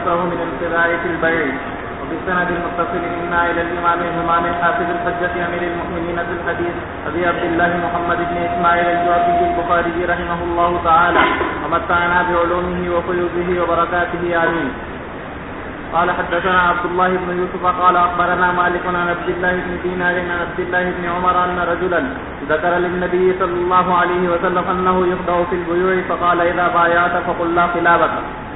يكره من الابتداع في البيع. وبالسند المتصل منا إلى الإمام الحافظ الحجة أمير المؤمنين في الحديث أبي عبد الله محمد بن إسماعيل الجعفي البخاري رحمه الله تعالى ومتعنا بعلومه وفيوضه وبركاته آمين. قال حدثنا عبد الله بن يوسف قال أخبرنا مالك عن عبد الله بن دينار عن عبد الله بن عمر أن رجلا ذكر للنبي صلى الله عليه وسلم أنه يخدع في البيوع فقال إذا بايعت فقل لا خلابك.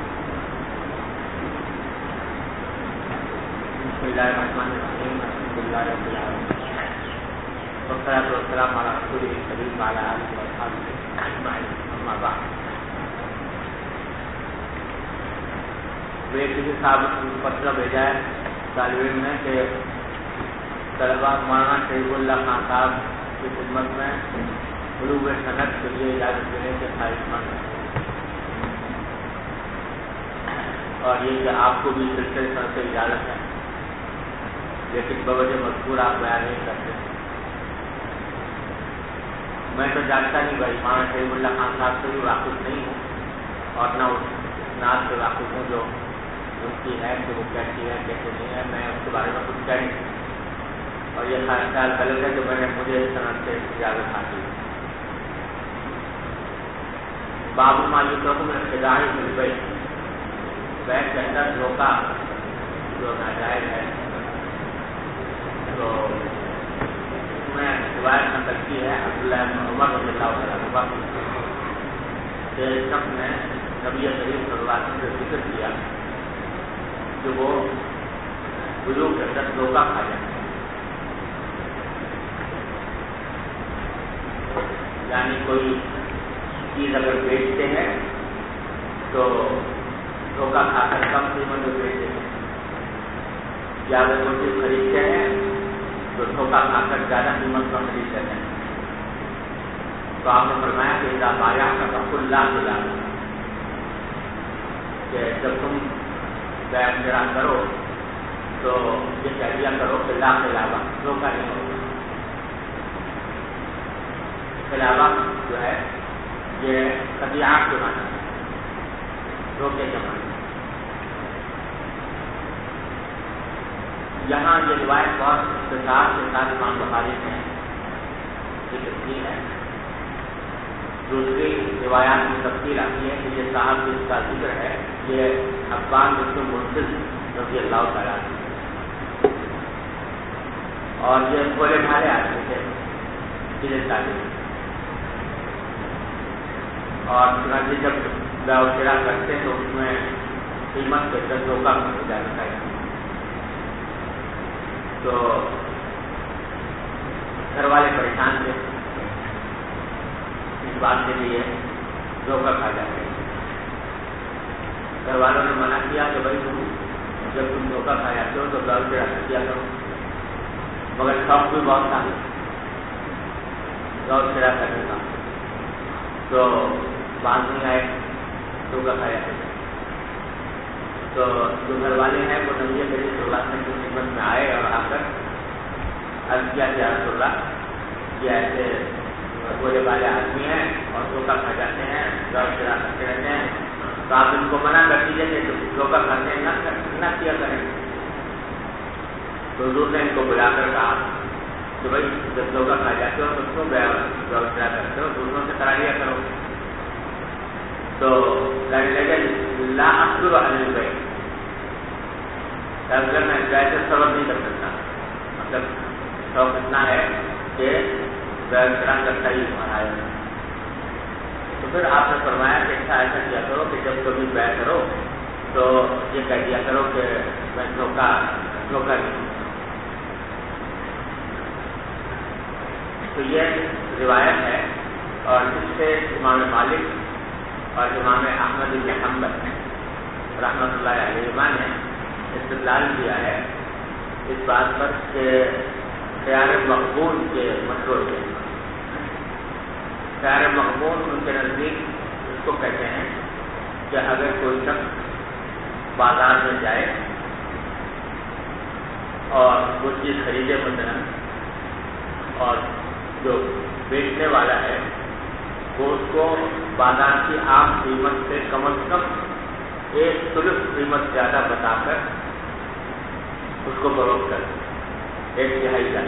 بسم الله الرحمن الرحيم. الحمد لله رب العالمين والصلاة والسلام على رسوله الكريم وعلى آله وأصحابه أجمعين. أما بعد. کسی صاحب پتر بھیجا ہے طالب علم نے کہ طلبا مولانا شریف اللہ خان صاحب کی خدمت میں بلوغ صنعت کے لیے اجازت دینے کے خواہش مند ہے اور یہ کہ آپ کو بھی سلسلے سر سے اجازت ہے لیکن بوجہ مذکور آپ بیان نہیں کرتے. میں تو جانتا نہیں بھائی مولانا شریف اللہ خان صاحب سے بھی واقف نہیں ہوں اور نہ اس ناز سے واقف ہوں جو ان کی ہے کہ وہ کیسی ہے کیسے نہیں ہے. میں اس کے بارے میں کچھ کہہ نہیں اور یہ خیال غلط ہے کہ میں نے مجھے اس طرح سے اجازت حاصل کی. باب مالک حکم ابتدائی ملبئی بیع کے اندر دھوکہ جو ناجائز ہے تو اس میں روایت نقل کی ہے عبداللہ بن عمر رضی اللہ عنہ کہ شخص نے نبی کریم صلی اللہ علیہ وسلم سے ذکر کیا کہ وہ بزرگ کے اندر دھوکہ کھا جائے. یعنی کوئی چیز اگر بیچتے ہیں تو دھوکہ کھا کر کم قیمت میں بیچتے ہیں یا اگر کوئی چیز خریدتے ہیں تو دھوکہ کھا کر زیادہ قیمت پر خریدتے ہیں. تو آپ نے فرمایا کہ اذا بایعت فقل لا خلابک کہ جب تم بیع شرا کرو تو یہ کہہ دیا کرو کہ لا خلابک دھوکہ نہیں ہوگا. خلابک جو ہے یہ خدیعات کے معنی ہے دھوکے کے معنی. یہاں یہ روایت بہت اختصار کے ساتھ امام بخاری نے ذکر کی ہے. دوسری روایات میں تفصیل آتی ہے کہ یہ صاحب جس کا ذکر ہے یہ حبان بن منذر رضی اللہ تعالیٰ عنہ اور یہ بھولے بھالے آدمی تھے ضلع تعلیم اور چنانچہ جب بیع و شرا کرتے تو اس میں قیمت کے اندر دھوکہ ہو جاتا ہے. تو گھر والے پریشان تھے اس بات کے لیے دھوکہ کھا جاتے ہیں. گھر والوں نے منع کیا کہ بھائی جب تم دھوکہ کھا جاتے ہو تو بیع و شرا کیا کرو مگر شوق بھی بہت تھا بیع و شرا کرنے کا تو بات نہیں آئے دھوکہ کھا جاتے تھے. تو جو گھر والے ہیں وہ نبی کریم صلی اللہ علیہ وسلم کی خدمت میں آئے اور آ کر عرض کیا کہ رسول اللہ یہ ایسے بولے والے آدمی ہیں اور دھوکہ کھا جاتے ہیں بیع و شرا کرتے رہتے ہیں تو آپ ان کو منع کر دیجیے کہ دھوکہ کھاتے ہیں نہ کیا کریں. تو حضور نے ان کو بلا کر کہا کہ بھائی جب دھوکہ کھا جاتے ہو تو کیوں بیع و شرا کرتے ہو دوسروں سے کرا لیا کرو. تو کہنے لگے لا اصبر علی البیع اگر میں بیع سے صبر نہیں کر سکتا مطلب شوق اتنا ہے کہ بیع و شرا کرتا ہی ہمارا ہے. تو پھر آپ نے فرمایا کہ ایسا کیا کرو کہ جب کبھی بیع کرو تو یہ کہہ دیا کرو کہ میں دھوکہ نہیں. تو یہ روایت ہے اور اس سے امام مالک اور امام احمد بن حنبل رحمۃ اللہ علیہ نے استدلال کیا ہے اس بات پر کہ خیار مقبول کے مشروع ہے. خیار مقبول ان کے نزدیک اس کو کہتے ہیں کہ اگر کوئی شخص بازار میں جائے اور وہ چیز خریدے مثلا اور جو بیچنے والا ہے وہ اس کو بازار کی عام قیمت سے کم از کم ایک ثلث قیمت زیادہ بتا کر اس کو فروخت کر ایک تہائی کا،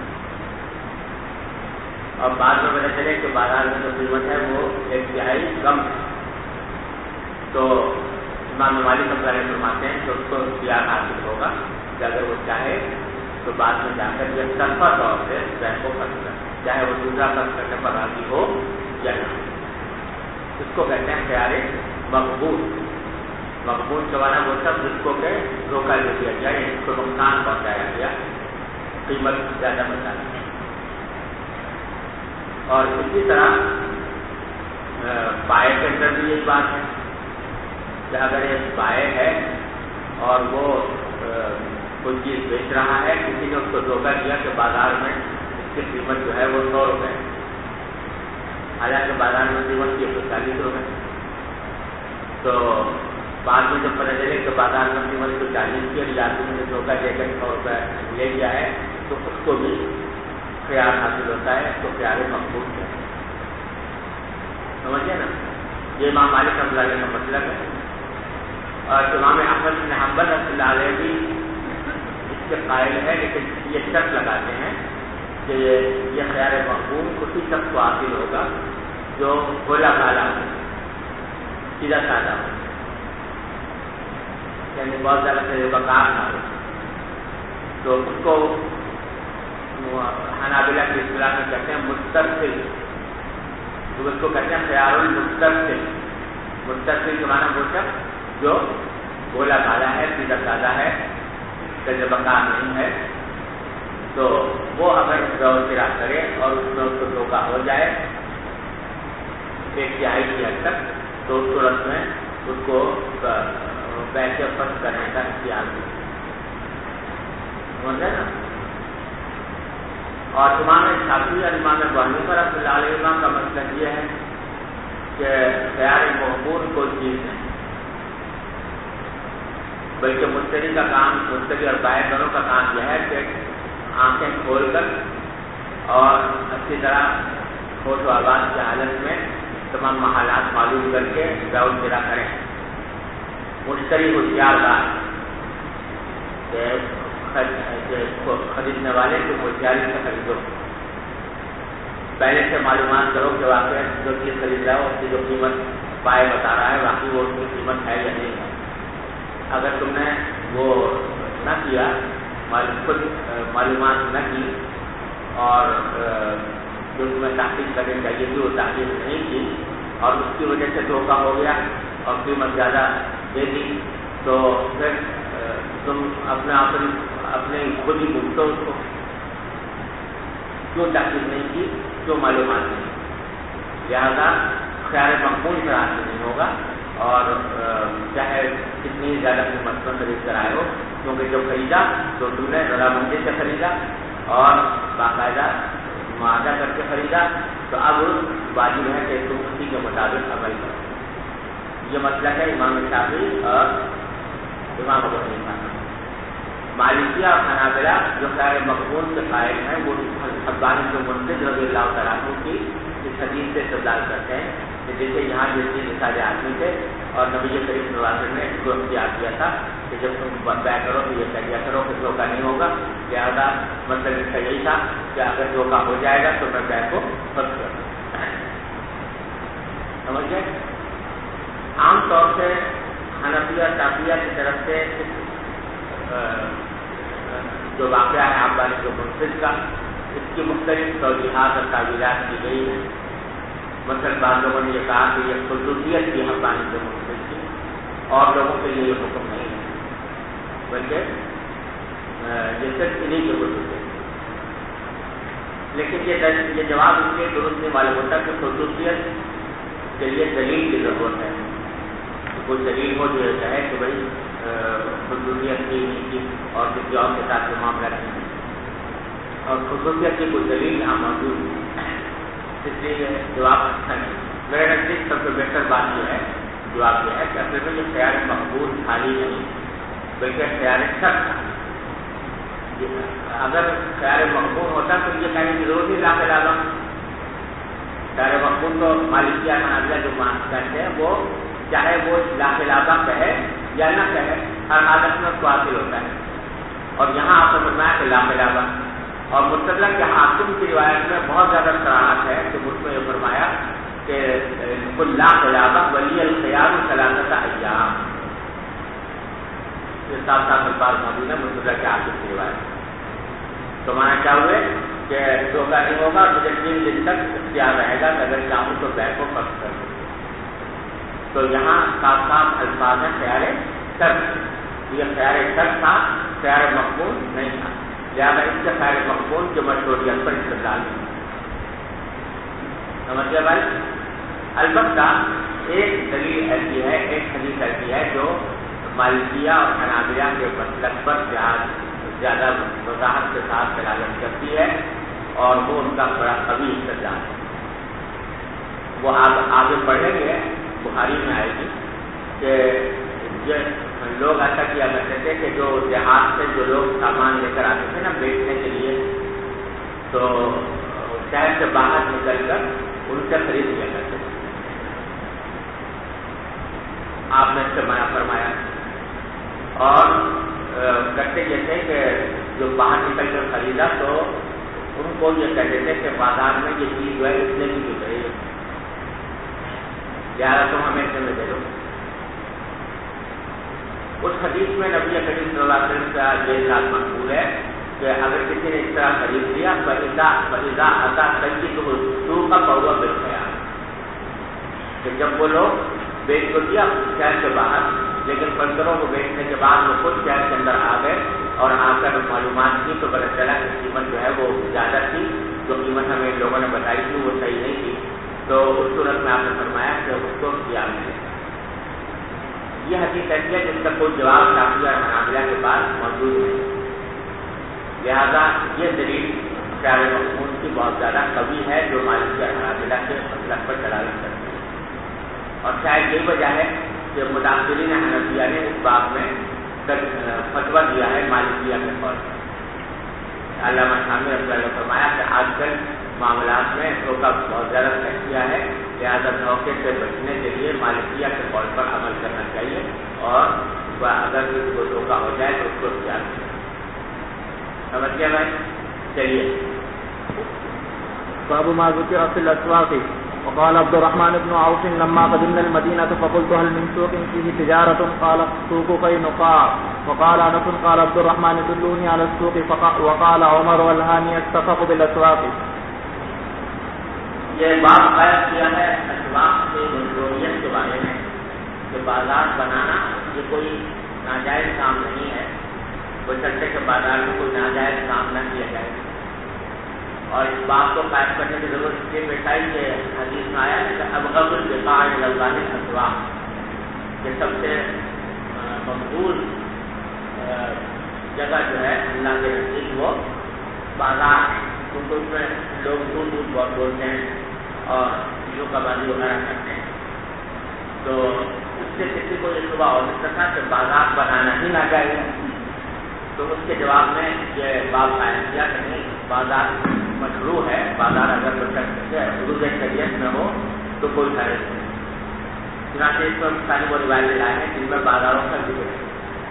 اور بعد میں پتہ چلے کہ بازار میں جو قیمت ہے وہ ایک تہائی کم ہے، تو امام مالک رحمۃ اللہ فرماتے ہیں کہ اس کو اختیار حاصل ہوگا کہ اگر وہ چاہے تو بعد میں جا کر یہ طرفہ طور سے بینک کو خرچ کر، چاہے وہ دوسرا خرچ کرنے پر راضی ہو یا نہ۔ اس کو کہتے ہیں خیار مقبول۔ مقبول چوانا وہ سب جس کو کہ روکا لے دیا جائے، اس کو نقصان پہنچایا گیا، قیمت زیادہ بتائی۔ اور اسی طرح بائع کے اندر بھی یہی بات ہے کہ اگر ایک بائع ہے اور وہ کوئی چیز بیچ رہا ہے، کسی نے اس کو دھوکہ دیا کہ بازار میں اس کی قیمت جو ہے وہ 100 روپے ہے، حالانکہ بازار میں قیمت کی 140 روپے، تو بعد میں جب پتہ چلے کہ بازار میں قیمت 140 کی اور یا نے دھوکہ دے کر 100 روپے لے لیا ہے، تو اس کو بھی خیار حاصل ہوتا ہے، اس کو خیار مقبول ہے۔ سمجھے نا؟ یہ امام مالک رحمۃ اللہ علیہ کا مطلب ہے، اور امام احمد بن حنبل رحمۃ اللہ علیہ بھی اس کے قائل ہے، لیکن یہ شرط لگاتے ہیں کہ یہ خیار مقبول اسی شخص کو حاصل ہوگا جو بھولا بھالا ہو، سیدھا سادہ ہو، یعنی بہت زیادہ سے بکار نہ ہو، تو اس کو حنابلہ کی اصطلاح میں کہتے ہیں مسترسل، تو اس کو کہتے ہیں خیار المسترسل۔ مسترسل کے معنی وہ شخص جو بھولا بھالا ہے، سیدھا سادہ ہے، تجربہ کار نہیں ہے، تو وہ اگر دور کرا کرے اور اس میں اس کو دھوکہ ہو جائے ایک تہائی کی حد تک، تو اس صورت میں اس کو پیسے فرض کرنے کا اختیار ملے، سمجھے نا؟ اور امام شافعی اور امام ابو حنیفہ رحمۃ اللہ علیہ کا مسلک یہ ہے کہ خیار مقبول کوئی چیز نہیں، بلکہ مشتری کا کام، مشتری اور بائع دونوں کا کام یہ ہے کہ آنکھیں کھول کر اور اچھی طرح ہوش و آواز کی حالت میں تمام محالات معلوم کر کے بیع و شراء کریں۔ مشتری ہوشیار بات کہ خریدنے والے کو ہوشیاری سے خریدو، پہلے سے معلومات کرو کہ واقعی جو چیز خرید رہا ہے اس کی جو قیمت بائع بتا رہا ہے واقعی وہ اس کی قیمت ہے یا نہیں ہے۔ اگر تم نے وہ نہ کیا، خود معلومات نہ کی اور جو تمہیں تحقیق کرنی چاہیے تھی وہ تحقیق نہیں کی اور اس کی وجہ سے دھوکہ ہو گیا اور قیمت زیادہ دے دی، تو پھر تم اپنے خود ہی بھگتو اس کو، کیوں تحقیق نہیں کی، کیوں معلومات نہیں، لہذا خیار مقبول سے حاصل نہیں ہوگا، اور چاہے کتنی زیادہ قیمت پر خرید کر آئے ہو، کیونکہ جو خریدا تو تم نے رضامندی سے خریدا اور باقاعدہ معاہدہ کر کے خریدا، تو اب واجب ہے کہ تم اسی کے مطابق عمل کرو۔ یہ مسئلہ ہے امام شافعی اور امام ابو حنیفہ۔ مالکیہ اور حنابلہ جو خیار مقبول کے قائل ہیں وہ حبان بن منذر رضی اللہ تعالیٰ عنہ کی اس حدیث سے استدلال کرتے ہیں کہ جیسے یہاں جیسے مثال آدمی تھے اور نبی کریم صلی اللہ علیہ وسلم نے اس کو اختیار کیا تھا کہ جب تم بیع کرو تو یہ کہہ کرو کہ دھوکہ نہیں ہوگا، لہٰذا مطلب اس کا یہی تھا کہ اگر دھوکہ ہو جائے گا تو میں بیع کو فرض کر دوں۔ سمجھ گئے؟ عام طور سے حنفیہ شافعیہ کی طرف سے جو واقعہ ہے آپ والے جو منصف کا، اس کی مختلف توجیحات اور تعویلات کی گئی ہیں۔ مثلاً بعض لوگوں نے یہ کہا کہ یہ خصوصیت کی حقانی جو منصف کی، اور لوگوں کے لیے یہ حکم نہیں ہے، بلکہ یہ صرف انہیں کی خصوصیت۔ لیکن یہ جواب اس لیے درست نہیں معلوم ہوتا کہ خصوصیت کے لیے دلیل کی ضرورت ہے، کوئی دلیل ہو جو یہ کہے کہ بھائی خصوصیت کی نہیں کی اور کسی اور کے ساتھ یہ معاملہ نہیں ہے، اور خصوصیت کی کوئی دلیل یہاں موجود ہے، اس لیے یہ جواب اچھا نہیں۔ میرے نزدیک سب سے بہتر بات یہ ہے، جواب یہ ہے کہ اصل میں یہ خیار مقبول خالی نہیں بلکہ خیار شک تھا۔ اگر خیار مقبول ہوتا تو یہ کہنے کی ضرورت ہی داخل آگا۔ خیار مقبول تو مالکیہ حنابلہ جو کہتے ہیں وہ چاہے وہ لا خلافہ کہے یا نہ کہے، ہر حالت میں اس کو حاصل ہوتا ہے. اور یہاں آپ نے فرمایا کہ لا خلافہ، اور مستدرک کے حاکم کی روایت میں بہت زیادہ صراحت ہے کہ اس میں یہ فرمایا کہ لا خلافہ ولی الخیار ثلاثۃ ایام. یہ صاف صاف الفاظ موجود ہے مستدرک کے حاکم کی روایت. تو مانا کیا ہوئے کہ دھوکہ نہیں ہوگا، مجھے 3 دن تک اختیار رہے گا کہ اگر چاہوں تو بیع کو فسخ کر دوں. تو یہاں صاف صاف الفاظ ہیں خیار شرط. یہ خیار شرط تھا، خیار مقبول نہیں تھا، لہٰذا اس سے خیار مقبول کے مشروعیت پر استدلال نہیں. سمجھ بھائی؟ البتہ ایک دلیل ایسی ہے، ایک حدیث ایسی ہے جو مالکیہ اور حنابلہ کے مسلک پر زیادہ وضاحت کے ساتھ دلالت کرتی ہے، اور وہ ان کا بڑا قوی استدلال ہے. وہ آپ آگے پڑھیں گے، بخاری میں آئے گی کہ لوگ ایسا کیا کرتے تھے کہ جو دیہات سے جو لوگ سامان لے کر آتے تھے نا بیچنے کے لیے، تو شہر سے باہر نکل کر ان سے خرید لیا کرتے تھے. آپ نے اس سے منع فرمایا، اور کرتے یہ تھے کہ جو باہر نکل کر خریدا تو ان کو یہ کہتے تھے کہ بازار میں یہ چیز جو ہے اتنے کی بک رہی ہے، لہٰذا تم ہمیں اتنے میں دے دو. اس حدیث میں نبی کریم صلی اللہ علیہ وسلم کا یہ ذات مقبول ہے کہ اگر کسی نے اس طرح خرید لیا فَإِذَا أَتَى سَيِّدُهُ السُّوقَ فَهُوَ بِالْخِيَارِ، کہ جب وہ لوگ بیچ کو دیا شہر کے باہر، لیکن فنکروں کو بیچنے کے بعد وہ خود شہر کے اندر آ گئے اور آ کر معلومات کی تو پتہ چلا کہ قیمت جو ہے وہ زیادہ تھی، جو قیمت ہمیں لوگوں نے بتائی تھی وہ صحیح نہیں تھی. تو اس صورت میں آپ نے فرمایا کہ اس کو خیار ملے. یہ حدیث ایسی ہے جس کا کوئی جواب شافعی اور حنابلہ کے پاس موجود نہیں، لہذا یہ دلیل خیار مقبول کی بہت زیادہ قوی ہے جو مالکی اور حنابلہ کے مسلک پر دلالت کرتی ہے. اور شاید یہی وجہ ہے کہ متاثرین حنفیہ نے اس باب میں فتویٰ دیا ہے مالکیہ کے طور پر. علامہ شامی رحمۃ اللہ نے فرمایا کہ آج کل معاملات میں دھوکہ بہت زیادہ کیا ہے، لہٰذا دھوکے سے بچنے کے لیے مالکیہ کے قول پر عمل کرنا چاہیے، اور اگر کوئی دھوکہ ہو جائے تو اس کو اختیار کریں. سمجھ گیا بھائی؟ چلیے. باب ما ذکر فی الاسواق. وقال عبد الرحمن بن عوف لما قدمنا المدينة فقلت هل من سوق فيه تجارة؟ قال سوق قينقاع. وقال انس قال عبد الرحمن دلوني على السوق. وقال عمر والهاني اتفق بالاسواق. یہ باب بیان کیا ہے اسواق کے مشروعیت کے بارے میں کہ بازار بنانا یہ کوئی ناجائز کام نہیں ہے، بشرطے کہ بازار میں کوئی ناجائز کام نہ کیا جائے. اور اس بات کو قائم کرنے کی ضرورت اس لیے پیش آئی کہ حدیث میں آیا ہے کہ ابغض البقاع الی اللہ الاسواق، کہ سب سے مقبول جگہ جو ہے اللہ کے نزدیک وہ بازار ہے، کیونکہ اس میں لوگ دور دور بہت بولتے ہیں اور چیزوں کا بازی وغیرہ کرتے ہیں. تو اس سے کسی کو یہ شبہ ہو سکتا تھا کہ بازار بنانا ہی نہ چاہیے، تو اس کے جواب میں یہ باب قائم کیا کہ نہیں، بازار مشروع ہے، بازار اگر حدود شریعت میں ہو تو کوئی حرج نہیں. چنانچہ اس پر ساری وہ روایتیں لائے ہیں جن میں بازاروں کا ذکر ہے.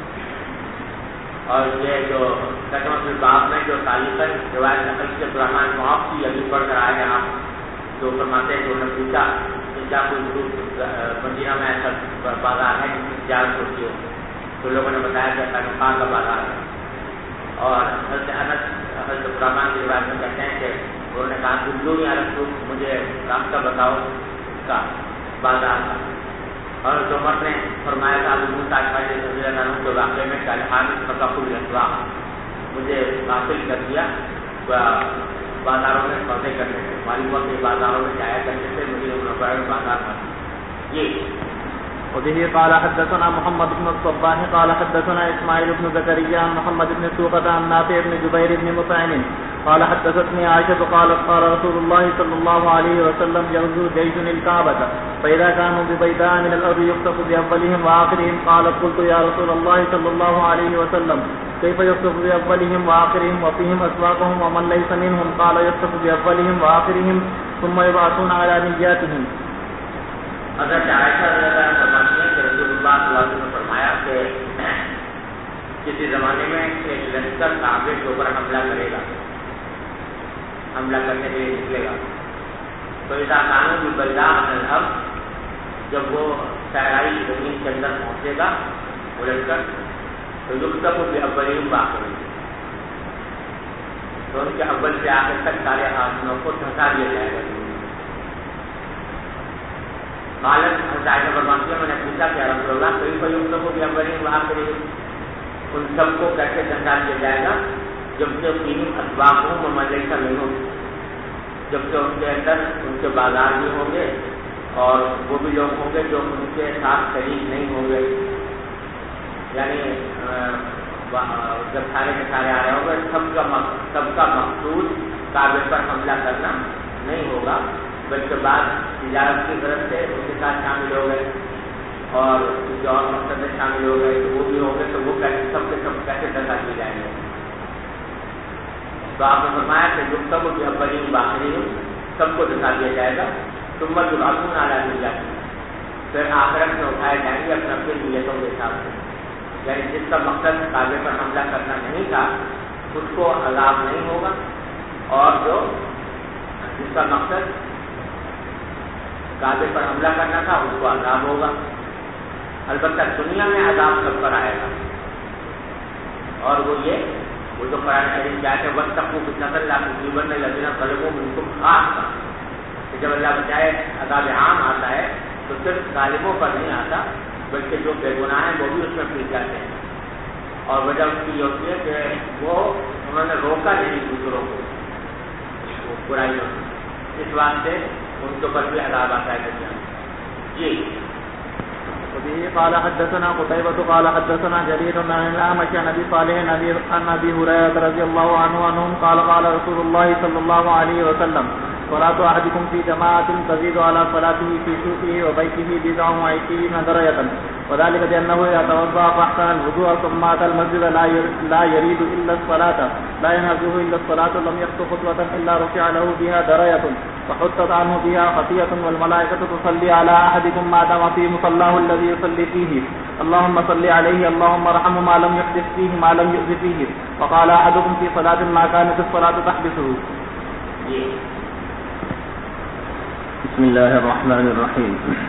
اور یہ جو ترجمہ باب میں جو تعلیقاً روایت نقل سے عبدالرحمن معاف کی ابھی پڑھ کر آئے ہیں آپ، جو فرماتے ہیں کہ انہوں نے پوچھا کہ کیا کوئی مدینہ میں ایسا بازار ہے جس کی تجارت ہوتی ہو، تو لوگوں نے بتایا کہ قینقاع کا بازار ہے. اور حضرت انس حضرت عبدالرحمن کی روایت میں کہتے ہیں کہ انہوں نے کہا دلونی علی السوق، مجھے راستہ بتاؤ اس کا بازار کا. اور عمر نے فرمایا تھا ابو موسیٰ اشعری رضی اللہ عنہ کے واقعے میں کہ الحامد فتح الاسواق، مجھے غافل کر دیا بازاروں میں سودے کرنے سے، معلوم ہوا کہ بازاروں میں جایا کرتے تھے، مجھے بازار پر یہ. وبه قال حدثنا محمد بن الصباح قال حدثنا اسماعيل بن زكريا عن محمد بن سوقة عن نافع بن جبير بن مطعم قال حدثتني عائشة قالت قال رسول الله صلى الله عليه وسلم يغزو جيش الكعبة فإذا كانوا ببيداء من الأرض يخطف بأولهم وآخرهم. قالت قلت يا رسول الله صلى الله عليه وسلم كيف يخطف بأولهم وآخرهم وفيهم أسواقهم ومن ليس منهم؟ قال يخطف بأولهم وآخرهم ثم يبعثون على نياتهم. حضرت عائشہ رضی اللہ عنہا اللہ صلی اللہ علیہ وسلم نے فرمایا کہ کسی زمانے میں ایک لشکر کعبے کے اوپر حملہ کرے گا، حملہ کرنے کے لیے نکلے گا، تو اذا کانوا بالبیضاء من الارض، جب وہ صحرائی زمین کے اندر پہنچے گا وہ لشکر، تو یکتب باولہم وآخرہم، تو ان کے اول سے آخر تک سارے آدمیوں کو دھسا دیا جائے گا۔ قالت حضرت فرماتی ہے میں نے پوچھا کہ رسول اللہ کیف یکتب باولہم وآخرہم، ان سب کو کیسے دھسا دیا جائے گا جبکہ فیہم اسواقہم ومن لیس منہم، جبکہ ان کے اندر ان کے بازار بھی ہوں گے اور وہ بھی لوگ ہوں گے جو ان کے ساتھ شریک نہیں ہوں گے، یعنی جب سارے کے سارے آ رہے ہوں گے سب کا مقصود کعبے پر حملہ کرنا نہیں ہوگا، بلکہ بعد تجارت کی طرف سے ان کے ساتھ شامل ہو گئے اور جو اور مقصد میں شامل ہو گئے تو وہ بھی ہوں گے، تو وہ سب کے سب کیسے دھسا دیے جائیں گے؟ تو آپ نے فرمایا کہ یکتب باولہم وآخرہم، سب کو دھسا دیا جائے گا، ثم یبعثون علی نیتہم، پھر آخرت میں اٹھائے جائیں گے اپنے اپنی نیتوں کے حساب سے، یعنی جس کا مقصد کعبے پر حملہ کرنا نہیں تھا اس کو عذاب نہیں ہوگا، اور جو جس کا مقصد کعبے پر حملہ کرنا تھا اس کو عذاب ہوگا۔ البتہ دنیا میں عذاب سب پر آئے گا، اور وہ تو قرآن کریم کیا ہے واتقوا فتنة لا تصيبن الذين ظلموا منكم خاصة، کہ جب اللہ بچائے عذاب عام آتا ہے تو صرف ظالموں پر نہیں آتا بلکہ جو بے گناہ ہیں وہ بھی اس میں پھنس جاتے ہیں، اور وجہ اس کی یہ ہوتی ہے کہ انہوں نے روکا نہیں دوسروں کو برائیوں سے، اس واسطے ان کے اوپر بھی عذاب آتا ہے دنیا میں۔ جی وبه قال حدثنا قتيبة قال حدثنا جرير عن الأعمش عن أبي صالح عن أبي هريرة رضي الله عنه عنهم قال قال رسول الله صلى الله عليه وسلم صلاة أحدكم في جماعة تزيد على صلاته في سوقه وبيته 29 درجة، وذلك لأنه إذا توضأ فأحسن الوضوء ثم أتى المسجد لا يريد إلا الصلاة لا ينهزه إلا الصلاة لم يخطو خطوة إلا رفع له بها درجة فحطت عنه بها خطيئة، والملائكة تصلي على أحدكم ما دام في مصلاه الذي يصلي فيه، اللهم صل عليه اللهم ارحمه ما لم يحدث فيه ما لم يؤذ فيه، وقال أحدكم في صلاة ما كانت الصلاة تحبسه۔ بسم الله الرحمن الرحيم.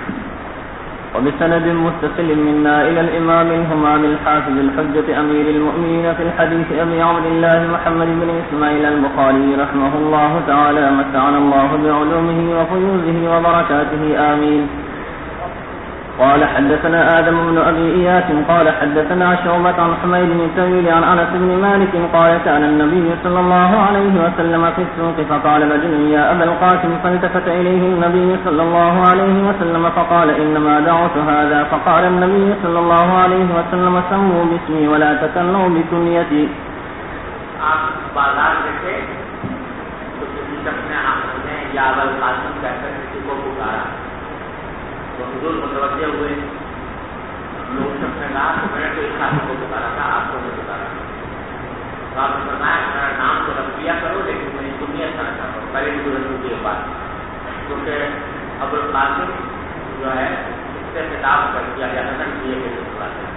وبسند متصل منا إلى الإمام الهمام الحافظ الحجة أمير المؤمنين في الحديث أبي عبد الله محمد بن إسماعيل البخاري رحمه الله تعالى متعنا الله بعلومه وفيوزه وبركاته آمين. قال حدثنا آدم بن أبي إياس قال حدثنا شعبة عن حميد الطويل عن أنس بن مالك قال كان النبي صلى الله عليه وسلم في السوق فقال رجل يا أبا القاسم، فالتفت إليه النبي صلى الله عليه وسلم فقال إنما دعوت هذا، فقال النبي صلى الله عليه وسلم سموا باسمي ولا تكنوا بكنيتي۔ آپ بازار دیکھے تو کسی شخص نے یا ابا القاسم کہہ کر کسی کو پکارا تو حضور متوجہ ہوئے، لوگ شخص نے کہا کہ میں نے کوئی خاص کو پکارا تھا، آپ کو نہیں پکارا تھا، تو آپ نے فرمایا میرا نام تو رکھ دیا کرو لیکن میری کنیت نہ رکھا کرو، پہلے بھی رسول کی بات، کیونکہ ابو القاسم جو ہے اس سے خطاب کر دیا جاتا تھا کہ یہ میرے بات ہے،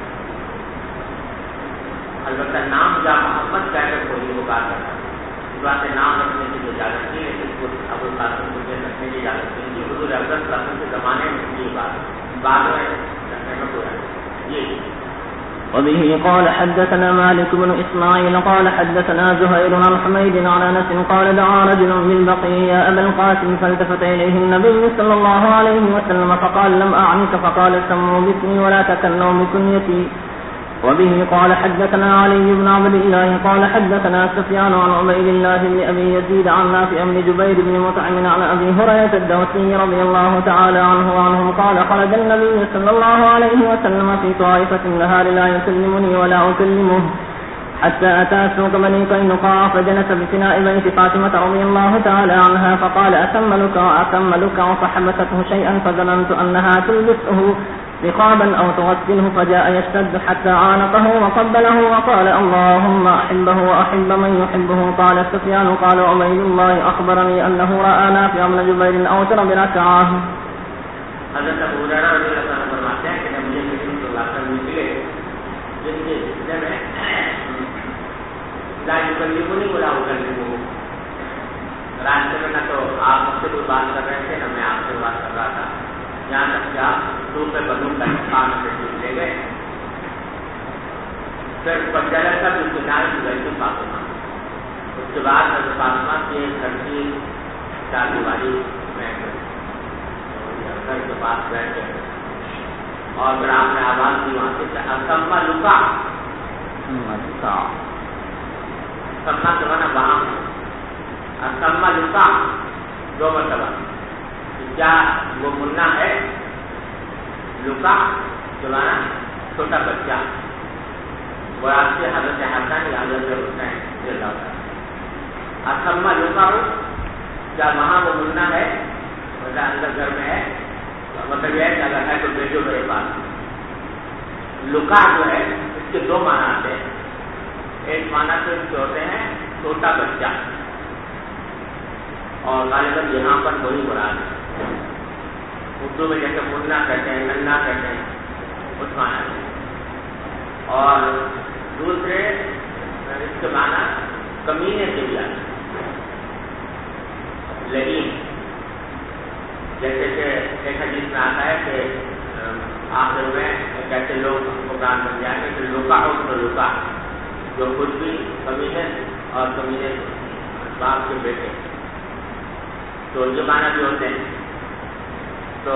البتہ نام یا محمد کہہ کر کوئی پکار کرتا تھا، اس بات سے نام رکھنے کی اجازت نہیں، لیکن ابو القاسم کو رکھنے کی اجازت نہیں تھی، حضور اکرم صلی اللہ علیہ وسلم کے زمانے میں یہ بات بعد میں رکھنے میں کوئی یہ۔ وبه قال حدثنا مالك بن إسماعيل قال حدثنا زهير عن حميد عن أنس قال دعا رجل من بقي يا أبا القاسم، فالتفت إليه النبي صلى الله عليه وسلم فقال لم أعنك، فقال سموا باسمي ولا تكنوا بكنيتي۔ وبه قال حدثنا علي بن عبد الله قال حدثنا سفيان عن عبيد الله بن أبي يزيد عن نافع بن جبير بن مطعم عن أبي هريرة الدوسي رضي الله تعالى عنه وعنهم قال خرج النبي صلى الله عليه وسلم في طائفة النهار لا يكلمني ولا أكلمه حتى أتى سوق بني قينقاع فجلس بفناء بيت فاطمة رضي الله تعالى عنها فقال أتم لك فحبسته شيئا فظننت أنها تلبسه رقابا أو تغسله، فجاء يشتد حتى عانقه وقبله وقال اللهم أحبه وأحب من يحبه۔ قال سفيان قال عبيد الله أخبرني أنه رأى نافع بن جبير أوتر بركعة۔ حضرت ابو ہریرہ رضی اللہ عنہ فرماتے ہیں کہ نبی کریم صلی اللہ جن کے حصے میں لا یکلمنی ولا اکلمہ، راستے میں نہ تو آپ مجھ سے کوئی بات کر رہے تھے نہ میں آپ سے بات کر رہا تھا، یہاں تک کہ آپ سوق بنو کا کام سے لے گئے. پھر پنجرہ کا بھی کنارے کی گئی تھی فاطمہ. اس کے بعد حضرت فاطمہ کی ایک گھر کی چار دیواری میں گھر کے پاس بیٹھ گئے اور پھر آپ نے آواز دی وہاں سے اسما لکا، سمنا جو ہے نا وہاں اسما لکا 2 مرتبہ. کیا وہ منا ہے؟ لکا جو ہے نا چھوٹا بچہ، وہ آپ سے حضرت حسن یا حضرت حسین رضی اللہ عنہ. اسما لکا ہو کیا وہاں وہ منا ہے؟ مطلب اندر گھر میں ہے، مطلب یہ کہ اگر ہے تو بھیجو میرے پاس. لکا جو ہے اس کے 2 معنی آتے ہیں. ایک معنی تو اس کے ہوتے ہیں چھوٹا بچہ، اور غالباً یہاں پر وہی مراد ہے. اردو میں جیسے منا کہتے ہیں، ننا کہتے ہیں، اس معنی میں. اور دوسرے اس کے معنی کمینے سے بھی آتے ہیں، لیکن جیسے کہ ایک حدیث میں آتا ہے کہ آخر میں کیسے لوگ حکمران بن جائیں گے کہ لکا ہو تو لکا، جو خود بھی کمینے اور کمینے باپ کے بیٹے، تو یہ معنی بھی ہوتے ہیں. تو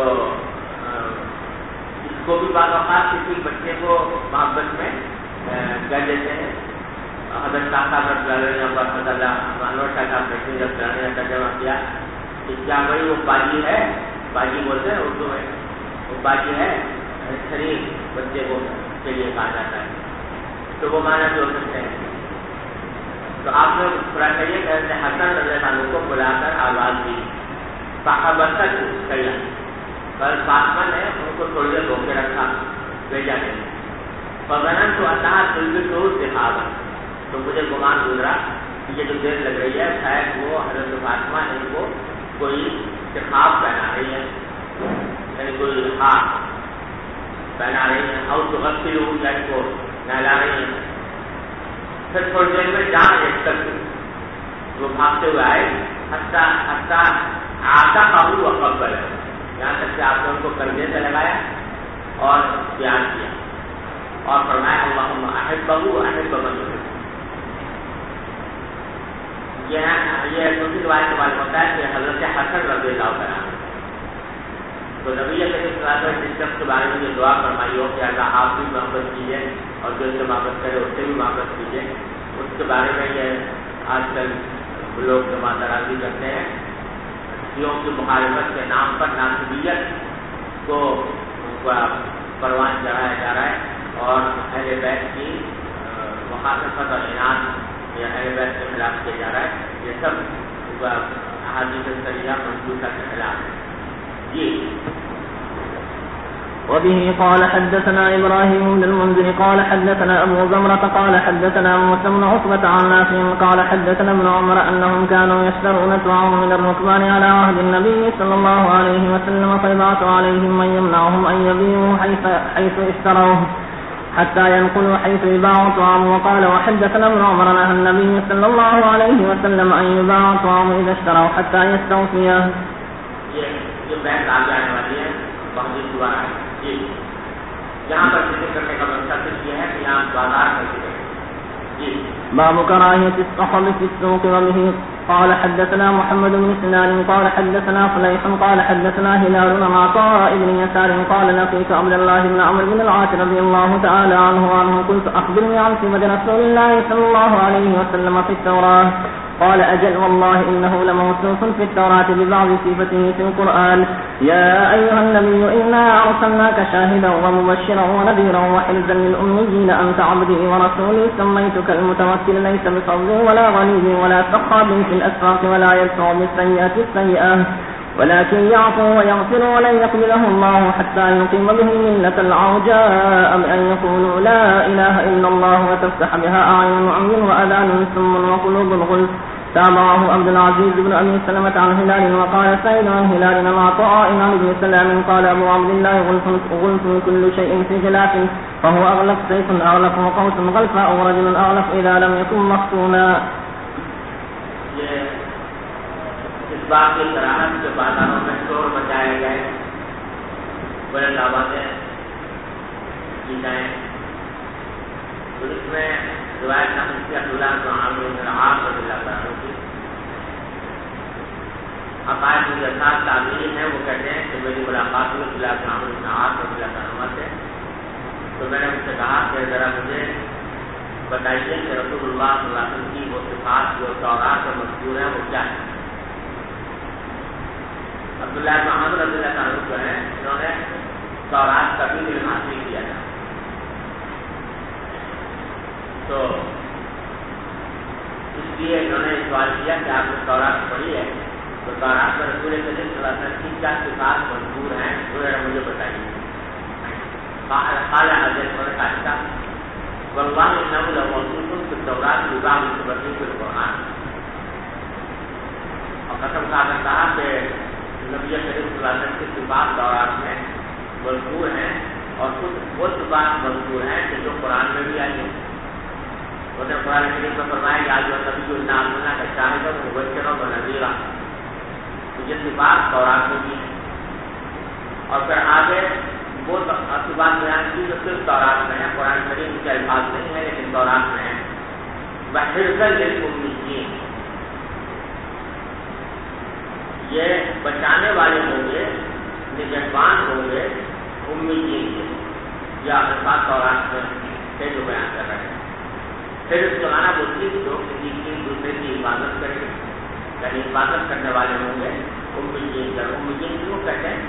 اس کو بھی بعض اوقات کسی بچے کو محبت میں کہہ دیتے ہیں. حضرت شاہ صاحب رضی اللہ انور شاہ صاحب نے جب ترجمہ کیا کہ کیا بھائی وہ باجی ہے، باجی بولتے ہیں اردو میں، وہ باجی ہے شریف بچے کو کے لیے کہا جاتا ہے. تو وہ معنی بھی ہو سکتے ہیں. تو آپ نے پورا کہیے کہ حسن رضی اللہ عنہ کو بلا کر آواز دی، صحابت کہا، پر فاطمہ نے ان کو تھوڑی دیر روک کے رکھا، بھیجا نہیں. فغنن تو اللہ دل تو دکھاوا، تو مجھے گمان گزرا کہ یہ جو دیر لگ رہی ہے شاید وہ حضرت فاطمہ ان کو کوئی خواب پہنا رہی ہے، یعنی کوئی خواب پہنا رہی ہے، اور تو غلطی لوگ یا ان کو نہلا رہی ہیں. پھر تھوڑی دیر میں جان ایک تک وہ بھاگتے ہوئے آئے، آتا قابو و قبل، یہاں تک کہ آپ نے ان کو کندھے سے لگایا اور بیان کیا اور فرمایا اللہم احبہ احب من یحب. یہ دوسری روایت کے بارے میں ہوتا ہے کہ حضرت حسن رضی اللہ عنہ تو نبی کریم صلی اللہ علیہ وسلم جس شخص کے بارے میں یہ دعا فرمائی ہو کہ اللہ آپ بھی محبت کیجیے اور جو سے محبت کرے اس سے بھی محبت کیجیے، اس کے بارے میں یہ آج کل لوگ جمع درازی کرتے ہیں. شیعوں کی مخالفت کے نام پر ناصبیت کو پروان چڑھایا جا رہا ہے اور اہل بیت کی مخالفت اور عناد یا اہل بیت کے خلاف کیا جا رہا ہے. یہ سب احادیث صحیحہ منسوخہ کے خلاف ہے. جی. وبه قال حدثنا إبراهيم بن المنذر قال حدثنا أبو زمرة قال حدثنا موسى بن عقبة عن نافع قال حدثنا ابن عمر أنهم كانوا يشترون طعاما من الركبان على عهد النبي صلى الله عليه وسلم فيبعث عليهم من يمنعهم أن يبيعوا حيث اشتروه حتى ينقلوا حيث يباع طعام. وقال وحدثنا ابن عمر نهى النبي صلى الله عليه وسلم أن يباع طعام إذا اشتروا حتى يستوفيه. یہ بحث آگے آنے والی ہے بہت دوبارہ ہے. جی. یہاں پر ذکر کرنے کا مقصد یہ ہے کہ یہاں بازار کا ذکر ہے. جی. باب كراهية الصحب في السوق. وبه قال حدثنا محمد بن سنان قال حدثنا فليح قال حدثنا هلال عن عطاء بن يسار قال لقيت عبد الله بن عمرو بن العاص رضي الله تعالى عنه قلت أخبرني عن صفة رسول الله صلى الله عليه وسلم في التوراة. قال أجل والله إنه لموصوف في التوراة ببعض صفته في القرآن. يا أيها النبي إنا أرسلناك شاهدا ومبشرا ونذيرا وحرزا للأميين أنت عبدي ورسولي سميتك المتوكل ليس بصبر ولا غليظ ولا سخاب في الأسواق ولا يدفع بالسيئة السيئة ولكن يعفو ويغفر ولن يقبله الله حتى يقيم به ملة العوجاء بأن يقولوا لا إله إلا الله وتفتح بها أعين عمي وأذان سم وقلوب غلف. تابعه عبد العزيز بن أبي سلمة عن هلال وقال سعيد عن هلال عن عطاء عن ابن سلام قال أبو عبد الله غلف كل شيء في خلاف فهو أغلق سيف أغلق وقوس غلف أو رجل أغلق إذا لم يكن مختونا. یہ اس بات کی کراہت کے بازاروں میں شور مچائے گئے، بڑے دعوتیں کی جائیں، تو اس میں روایت نقل کی عبداللہ بن عامر بن العاص رضی اللہ عنہ کی عقائد کے ساتھ تعبیر ہے. وہ کہتے ہیں کہ میری ملاقات ہوئی عبداللہ بن عامر بن العاص رضی اللہ عنہ سے، تو میں نے ان سے کہا کہ ذرا مجھے بتائیے کہ رسول اللہ صلی اللہ علیہ وسلم کی وہ صفات جو تورات میں مذکور ہیں وہ کیا ہے. عبداللہ بن عامر رضی اللہ عنہ جو ہیں انہوں نے تورات کا بھی علم حاصل کیا تھا، تو اس لیے انہوں نے سوال کیا کہ آپ نے تورات پڑھی ہے، تو تورات میں رسول کریم صلی اللہ علیہ وسلم کی کیا صفات مذکور ہیں وہ مجھے بتائیے. قال حضرت نے کہا والله انه لموجود في التوراة ببعض الصفات في القرآن. اور قسم کھا کر کہا کہ نبی کریم صلی اللہ علیہ وسلم کی صفات تورات میں مذکور ہیں اور کچھ وہ صفات مذکور ہیں کہ جو قرآن میں بھی آئی ہیں. انہوں نے قرآن کریم میں فرمایا کہ آج نبی جو نامنا کا شاہد و مبشر و نذیر، یہ صفات تورات میں بھی ہیں. اور پھر آگے وہ صفات بیان کی جو صرف تورات میں ہے، قرآن کریم کے الفاظ نہیں ہے لیکن تورات میں ہے. وحرزا للأمیین، یہ بچانے والے ہوں گے، نگہبان ہوں گے امیین کے. یا الفاظ تورات میں ہے جو بیان کر رہے ہیں. پھر اس کے معنی وہ چیز جو کسی کی دوسرے کی حفاظت کرے گی، یعنی حفاظت کرنے والے ہوں گے امیین. امیین کیوں کہتے ہیں؟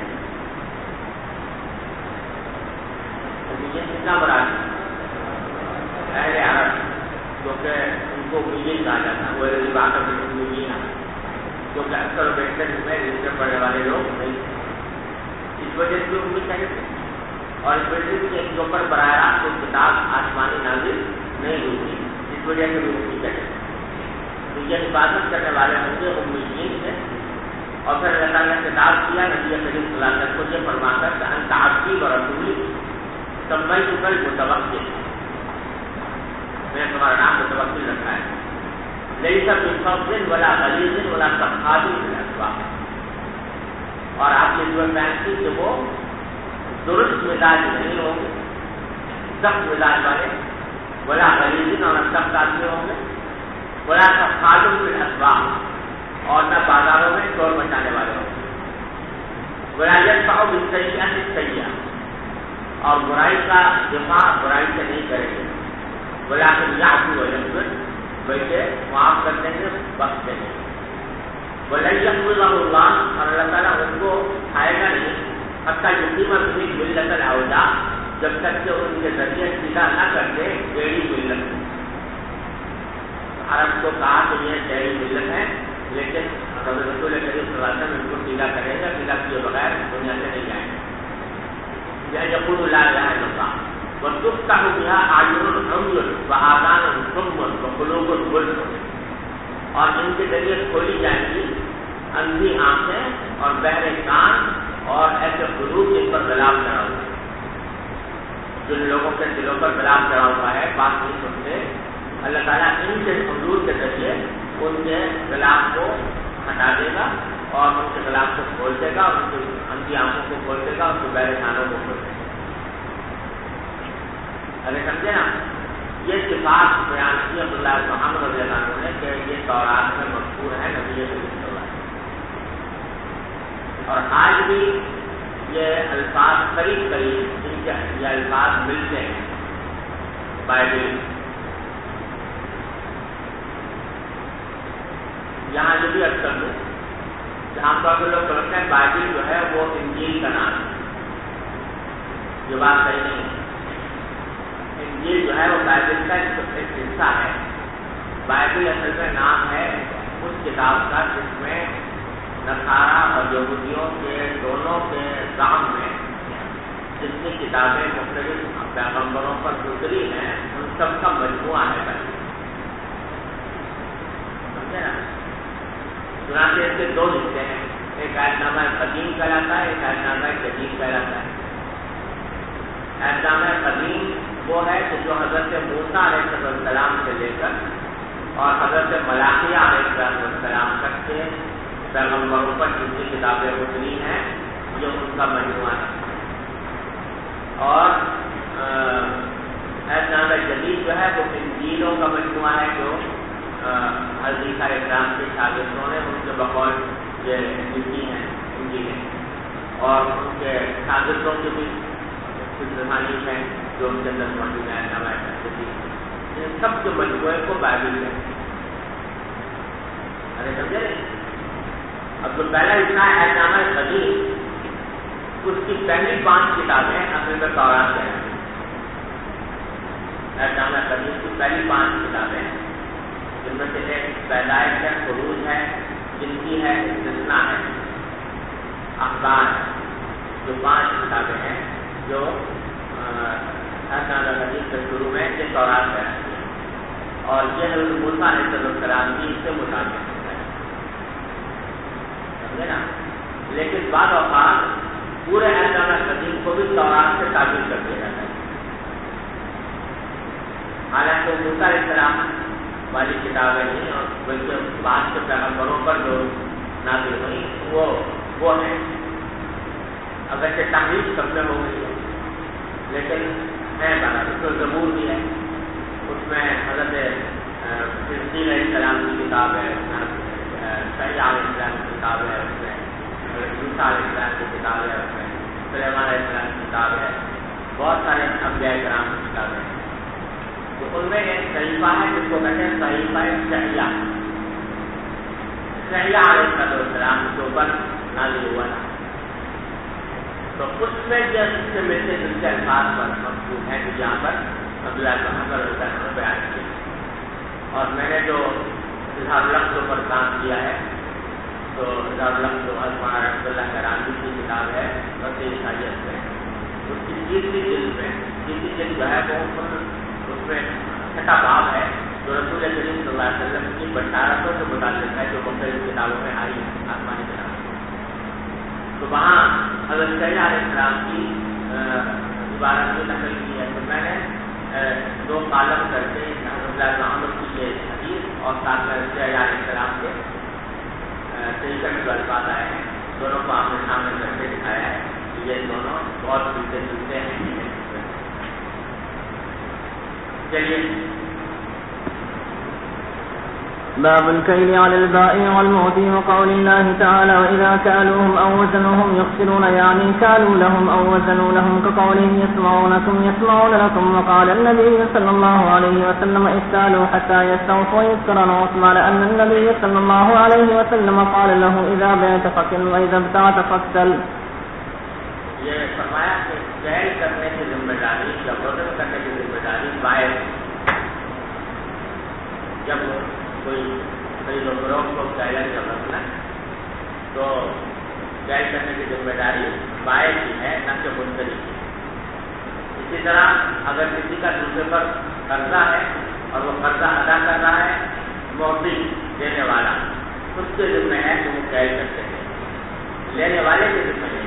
کتنا بڑا اہل عرب کیونکہ ان کو امیین کہا جاتا ہے، وہ بات امیین ہے کیونکہ اکثر و بیشتر اس میں رجسٹر پڑھنے والے لوگ نہیں تھے. اس وجہ سے امید کہتے تھے، اور اس وجہ سے ان کے اوپر براہ راست کوئی کتاب آسمانی نازل نہیں ہوئی تھی، اس وجہ سے بھی امید کہتے تھے. تو یہ حفاظت کرنے والے ہوں گے امیین سے. اور پھر اللہ تعالیٰ نے خطاب کیا نبی کریم صلی اللہ علیہ وسلم کو یہ فرما کر کہ انت عبدی و رسولی سمیتک المتوکل، میں نے تمہارا نام متوکل رکھا ہے. لیس بفظ ولا غلیظ ولا سخاب فی الاسواق. اور آپ یہ جو بیان کی کہ وہ درست مزاج نہیں ہوں گے، سخت مزاج والے، ولا غلیظ اور سخت آدمی ہوں گے، ولا سخاب فی الاسواق، اور نہ بازاروں میں شور مچانے والے ہوں گے. ولا یدفع بالسیئۃ السیئۃ، اور برائی کا دفاع برائی سے نہیں کریں گے. ولیکن یعفو ویغفر، بلکہ معاف کر دیں گے، بخش دیں گے. ولن یقبضہ اللہ، اور اللہ تعالیٰ ان کو کھائے گا نہیں حتیٰ یقیم به ملت الاوجاع، جب تک کہ ان کے ذریعے سیدھا نہ کرتے ٹیڑھی ملت. عرب کو کہا کہ یہ ٹیڑھی ملت ہے، لیکن رسول کریم صلی اللہ علیہ وسلم ان کو سیدھا کرے گا، سیدھا کیے بغیر دنیا سے نہیں جائیں گے. يقول لا اله الا الله وتفتح بها اعين عمي واذان صم وقلوب غلف، اور ان کے ذریعے کھولی جائیں گی اندھی آنکھیں اور بہرے کان اور ایسے قلوب جن پر غلاب چڑھا ہوا ہے. جن لوگوں کے دلوں پر غلاب چڑھا ہوا ہے، بات نہیں سنتے، اللہ تعالیٰ ان کے حضور کے ذریعے ان کے غلاب کو ہٹا دے گا اور ان کے غلاب کو کھول دے گا، اور ان کی اندھی آنکھوں کو کھول دے گا، ان کے بہرے کانوں کو کھول دے گا. ارے سمجھے نا، یہ صفات بیان کی عبداللہ بن عامر رضی اللہ عنہ نے کہ یہ تورات میں مذکور ہے نبی کریم صلی اللہ علیہ وسلم. اور آج بھی یہ الفاظ قریب قریب ان کے یہ الفاظ ملتے ہیں بائبل. یہاں جو بھی اکثر لوگ عام طور پہ لوگ سمجھتے ہیں بائبل جو ہے وہ انجیل کا نام ہے. یہ بات صحیح نہیں ہے. انجیل جو ہے وہ بائبل کا ایک حصہ ہے. بائبل اصل میں نام ہے اس کتاب کا جس میں نصارا اور یہودیوں کے دونوں کے کام میں جتنی کتابیں مختلف پیغمبروں پر گزری ہیں ان سب کا مجموعہ ہے بائبل. سمجھے نا؟ چنانچہ اس کے دو حصے ہیں، ایک عہد نامہ قدیم کہلاتا ہے، ایک عہد نامہ جدید کہلاتا ہے. عہد نامہ قدیم وہ ہے کہ جو حضرت موسیٰ علیہ السلام سے لے کر اور حضرت ملاقیہ علیہ السلام تک کے پیغمبروں پر جن کی کتابیں اتری ہیں یہ ان کا مجموعہ ہے. اور احکام جدید جو ہے وہ انجیلوں کا مجموعہ ہے جو حضرت عیسیٰ علیہ السلام کے شاگردوں نے ان کے بقول یہ لکھی ہیں انجیلیں، اور ان کے شاگردوں کے بھی کچھ تصانیف ہیں جو ان کے اندر موجود ہے. احکام جدید ان سب کے مجموعے کو بائبل ہے. ارے سمجھے؟ اب جو پہلا اتنا احکام قدیم اس کی پہلی 5 کتابیں اصل میں تورات ہیں. احکام قدیم کی پہلی 5 کتابیں جن میں سے ایک پیدائش ہے، خروج ہے، جنسی ہے، استثناء ہے، اخبار ہے. جو 5 کتابیں ہیں جو احکام قدیم کے شروع میں یہ تورات ہے اور یہ حضرت موسیٰ علیہ السلام کی اس سے مطابق ہے. سمجھے نا؟ لیکن بعض اوقات پورے احکام قدیم کو بھی تورات سے تعبیر کر دیا جاتا ہے. حالانکہ موسیٰ علیہ السلام والی کتابیں نہیں اور بلکہ بعد کے پیغمبروں پر جو نازل ہوئی وہ ہیں. اب ایسے تحریف سب میں ہو گئی ہے لیکن ہے بنا تو زبور بھی ہے، اس میں حضرت حزقیل علیہ السلام کی کتاب ہے، شعیع علیہ السلام کی کتاب ہے، اس میں موسیٰ علیہ السلام کی کتاب ہے، اس میں سلیمان علیہ السلام کی کتاب ہے، بہت سارے انبیاء کرام کی کتابیں ہیں. تو ان میں ایک صحیفہ ہے جس کو کہتے ہیں صحیفہ شعیع. شعیع علیہ السلام کے اوپر نازل ہوا تھا. تو اس میں جو سے ملتے جلتے الفاظ پر مقصود ہیں جو یہاں پر عبداللہ کا بیان کیا. اور میں نے جو اظہار لفظ پر کام کیا ہے تو اظہار لفظ علامہ رحمۃ اللہ کرانی کی کتاب ہے وسیع عیسائیت میں، اس کی تیسری جلد جو ہے وہ اس میں 6واں باب ہے جو رسول کریم صلی اللہ علیہ وسلم کی بشارتوں سے متعلق ہے جو مختلف کتابوں میں آئی ہے آسمانی کتابوں. تو وہاں حضرت شعیع علیہ السلام کی عبارت میں نقل کی ہے. تو میں نے 2 کالم کر کے حضرت محمد کی یہ حدیث اور ساتھ میں شعیع علیہ السلام کے طریقے میں جو الفاظ آئے ہیں دونوں کو آپ نے سامنے کر کے دکھایا ہے کہ یہ دونوں بہت ملتے جلتے ہیں. چلیے باب الكيل على البائع والمعطي وقول الله تعالى وإذا كالوهم أو وزنوهم يخسرون يعني كالوا لهم أو وزنوا لهم كقولهم يسمعون لكم وقال النبي صلى الله عليه وسلم اكتالوا حتى يستوفوا يذكر عثمان أن النبي صلى الله عليه وسلم قال له إذا بعت فكل وإذا ابتعت فاكتل. یہ فرمایا کہ کیل کرنے کی ذمہ داری یا وزن کرنے کی ذمہ داری بائع. جب کوئی خرید و فروخت کو کیلر کا مسئلہ تو کیل کرنے کی ذمہ داری بائع کی ہے نہ کہ مشتری کی. اسی طرح اگر کسی کا دوسرے پر قرضہ ہے اور وہ قرضہ ادا کر رہا ہے معطی دینے والا اس کے ذمہ ہے کہ وہ کیل کرتے ہیں، لینے والے کے ذمہ نہیں.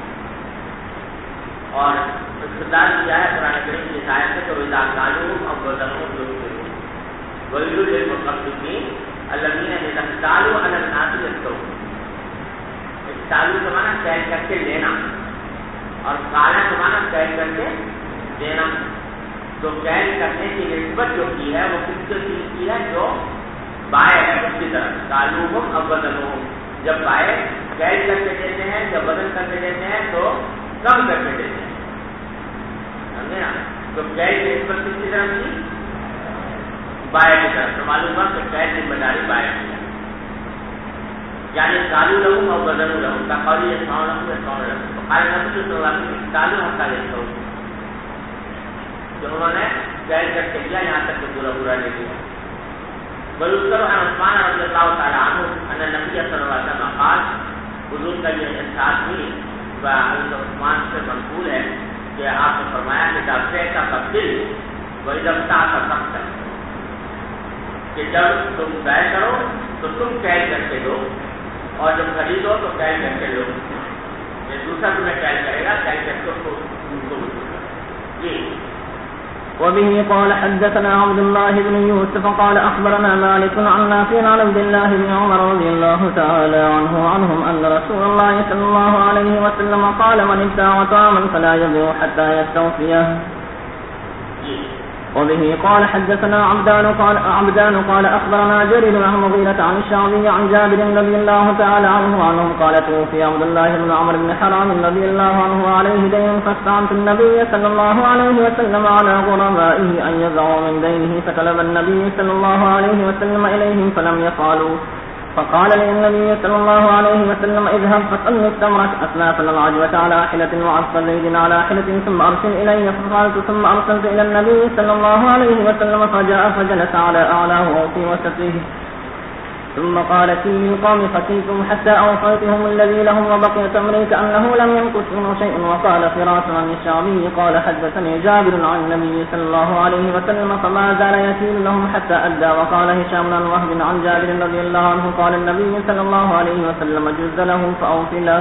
اور اقتدار کیا ہے قرآن کریم کی آیت سے تو اذا کالوهم او وزنوهم ویل للمطففین الذین اذا اکتالوا علی الناس یستوفون. اکتالوا کا معنی کیل کر کے لینا اور کالا کا معنی کیل کر کے دینا. تو کیل کرنے کی نسبت جو کی ہے وہ کس کے چیز کی ہے؟ جو بائع ہے اس کی طرف. کالوهم او وزنوهم، جب بائع کیل کر کے دیتے ہیں جب وزن کر کے دیتے ہیں تو کم کر کے دیتے ہیں. سمجھے نا؟ تو کیل کی نسبت کس کی طرف کی؟ بائع کی طرف. تو معلوم ہوا کہ کیل ذمہ داری بائع کی ہے. یعنی کالو لہم اور وزن لہم کا قولی یسمعون لہم یسمعون لہم. قال نبی صلی اللہ علیہ وسلم کالو حتی یسمعون، جو انہوں نے کیل کر کے دیا یہاں تک کہ پورا لے لیا. بلوذکر عن عثمان رضی اللہ تعالی عنہ ان النبی صلی اللہ علیہ وسلم قال، حضور کا یہ ارشاد بھی حضرت عثمان سے منقول ہے کہ آپ نے فرمایا کہ جب سے کا تبدیل وہی جب کا تقتل، کہ جب تم طے کرو تو تم کیل کر کے دو اور جب خریدو تو کیل کر کے لو. یہ دوسرا تمہیں کیل کرے گا، کیل کر کے اس کو جی. وبه قال حدثنا عبد الله بن يوسف قال أخبرنا مالك عن نافع عن عبد الله بن عمر رضي الله تعالى عنهم أن رسول الله صلى الله عليه وسلم قال من ابتاع طعاما فلا يبيع حتى يستوفيه. وبه قال حدثنا عبدان قال أخبرنا جرير عن مغيرة عن الشعبي عن جابر رضي الله تعالى عنهم قال توفي عبد الله بن عمرو بن حرام رضي الله عنه عليه دين فاستعنت النبي صلى الله عليه وسلم على غرمائه أن يضعوا من دينه فطلب النبي صلى الله عليه وسلم إليهم فلم يفعلوا فقال لي النبي صلى الله عليه وسلم اذهب فصل التمرة أسنافا العجوة على حلة وعصف زيد على حلة ثم أرسل إلي ففعلت ثم أرسلت إلى النبي صلى الله عليه وسلم فجاء فجلس على أعلاه وفي وسطه ثم قال كي للقوم فكيتم حتى أوفيتهم الذي لهم وبقي تمري كأنه لم ينقص منه شيء. وقال فراس عن الشعبي قال حدثني جابر عن النبي صلى الله عليه وسلم فما زال يسير لهم حتى أدى. وقال هشام عن وهب عن جابر رضي الله عنه قال النبي صلى الله عليه وسلم جز له فأوفي له.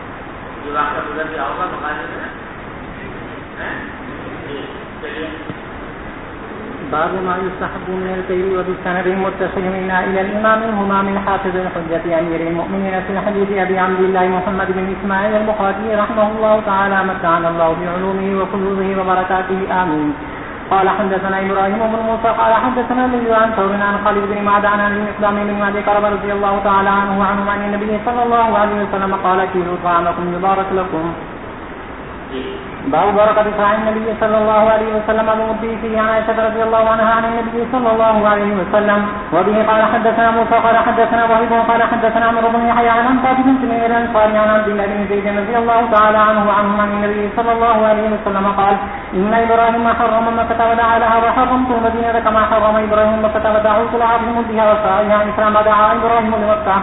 باب ما يستحب من الكيل وبالسند المتصل منا إلى الإمام هما من حافظ الحجة أمير المؤمنين في الحديث أبي عبد الله محمد بن إسماعيل البخاري رحمه الله تعالى متعنا الله بعلومه وكنوزه وبركاته آمين. قال حدثنا إبراهيم بن موسى قال حدثنا الذي عن ثور عن خالد بن معدان عن المقدام بن معدي كرب رضي الله تعالى عنه وعنه عن النبي صلى الله عليه وسلم قال كيلوا طعامكم يبارك لكم. باب بركة طعام النبي صلى الله عليه وسلم بمده فيه عن عائشة رضي الله عنها عن النبي صلى الله عليه وسلم. وبه قال حدثنا موسى قال حدثنا وهيب قال حدثنا عمرو بن يحيى عن أنصار بن سمير الأنصاري عن عبد الله بن زيد رضي الله تعالى عنه وعنهم عن النبي صلى الله عليه وسلم قال إن إبراهيم حرم مكة ودعا لها وحرمت المدينة كما حرم إبراهيم مكة ودعوت العظيم بها وسعيها مثل ما دعا إبراهيم لمكة.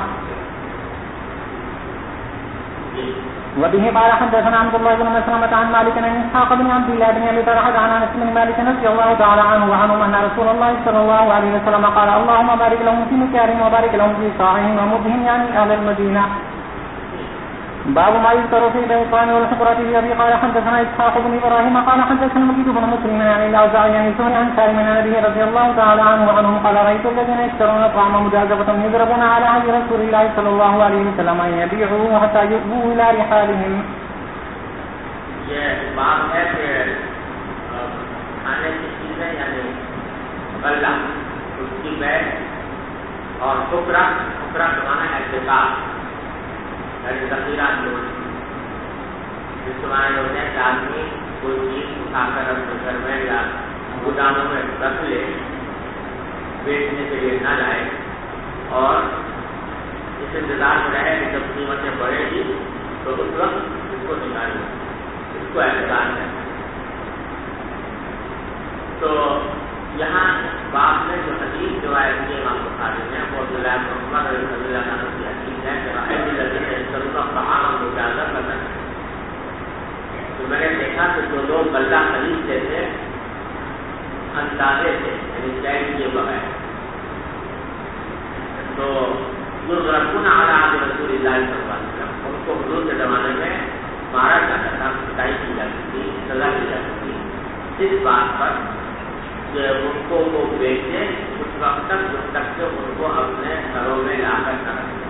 وبه قال حدثنا عبد الله بن مسلمة عن مالك عن إسحاق بن عبد الله بن أبي طلحة عن أنس بن مالك رضي الله تعالى عنه وعنهم أن رسول الله صلى الله عليه وسلم قال اللهم بارك لهم في مكيالهم وبارك لهم في صاعهم ومدهم يعني أهل المدينة. باب ما يذكر في الإطعام والحفرة في أبي قال حدثنا إسحاق بن إبراهيم قال حدثنا مجيد بن مسلم عن الأوزاعي عن سهل عن سالم عن أبيه رضي الله تعالى عنه وعنهم قال رأيت الذين يشترون الطعام مجازفة يضربون على عهد رسول الله صلى الله عليه وسلم أن يبيعوه حتى يؤووا إلى رحالهم. یہ بات ہے کہ کھانے کی چیزیں یعنی غلہ اس کی بیع اور ٹکڑا کمانا ہے بیکار یعنی تقریرات لوگ جس کو مانے لوگ ہیں کہ آدمی کوئی چیز اٹھا کر اپنے گھر میں یا گوداموں میں رکھ لے بیچنے کے لیے نہ جائے اور اس انتظار میں رہے کہ جب قیمتیں بڑھے گی تو اس وقت اس کو نکالے اس کو اعتبار ہے. تو یہاں باپ نے جو حدیث جو آئے تھے امام بخاری نے وہ عبداللہ بن عمر رضی اللہ عنہ کی حدیث ہے کہ رأیت الذین یشترون الطعام مجازفۃ. تو میں نے دیکھا کہ جو لوگ غلہ خریدتے تھے اندازے سے یعنی چیک کیے بغیر تو یضربون علی عہد رسول اللہ صلی اللہ علیہ وسلم ان کو حضور کے زمانے میں مارا جاتا تھا پٹائی کی جاتی تھی سزا دی جاتی تھی اس بات پر کہ ان کو وہ بیچے اس وقت تک جب تک کہ ان کو اپنے گھروں میں لا کر نہ رکھے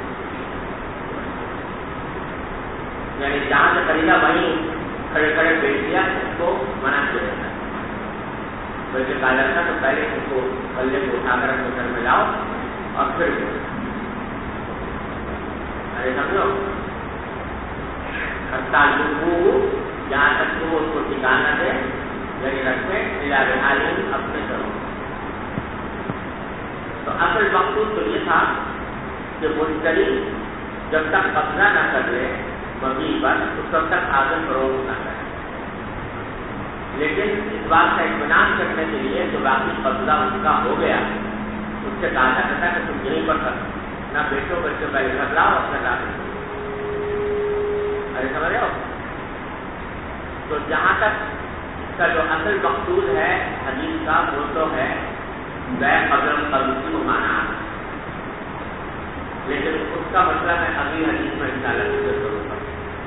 یعنی جہاں سے خریدا وہیں کھڑے کھڑے بیچ دیا اس کو منع کیا جاتا ہے. بلکہ کہا جاتا تو پہلے ان کو غلے کو اٹھا کر اپنے گھر میں لاؤ اور پھر ارے سمجھو جہاں تک کہ وہ اس کو ٹھکانا دے یعنی رکھے ملا رحالین اپنے گھروں. تو اصل مقصود تو یہ تھا کہ مشتری جب تک قبضہ نہ کر لے مبیع پر اس وقت تک آگے فروغ نہ کرے. لیکن اس بات کا اطمینان کرنے کے لیے جو باقی قبضہ ان کا ہو گیا اس سے کہا جاتا تھا کہ تم یہیں پر کر نہ بیٹو بچوں پہلے گھر لاؤ اپنے لاؤ. ارے سمجھ رہے ہو؟ تو جہاں تک اس کا جو اصل مقصود ہے حدیث کا وہ تو ہے بیع قبل القبض کی ممانعت. لیکن اس کا مسئلہ میں اگلی حدیث میں انشاءاللہ ضرور کروں.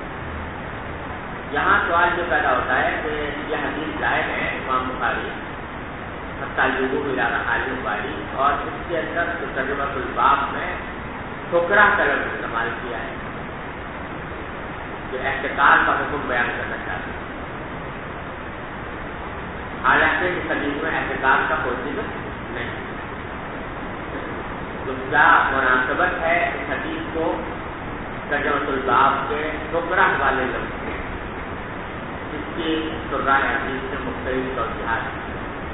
یہاں سوال یہ پیدا ہوتا ہے کہ یہ حدیث لائے ہیں امام بخاری تعلق الى حال والی، اور اس کے اندر ترجمہ الباب میں ٹھکرا کا لفظ استعمال کیا ہے جو احتکار کا حکم بیان کرنا چاہتے ہیں، حالانکہ اس حدیث میں احتکار کا کوئی ذکر نہیں، تو کیا مناسبت ہے اس حدیث کو ترجمہ الباب کے ٹھکرا والے لفظ میں؟ اس کی شرح حدیث سے مختلف توجیہات ہیں۔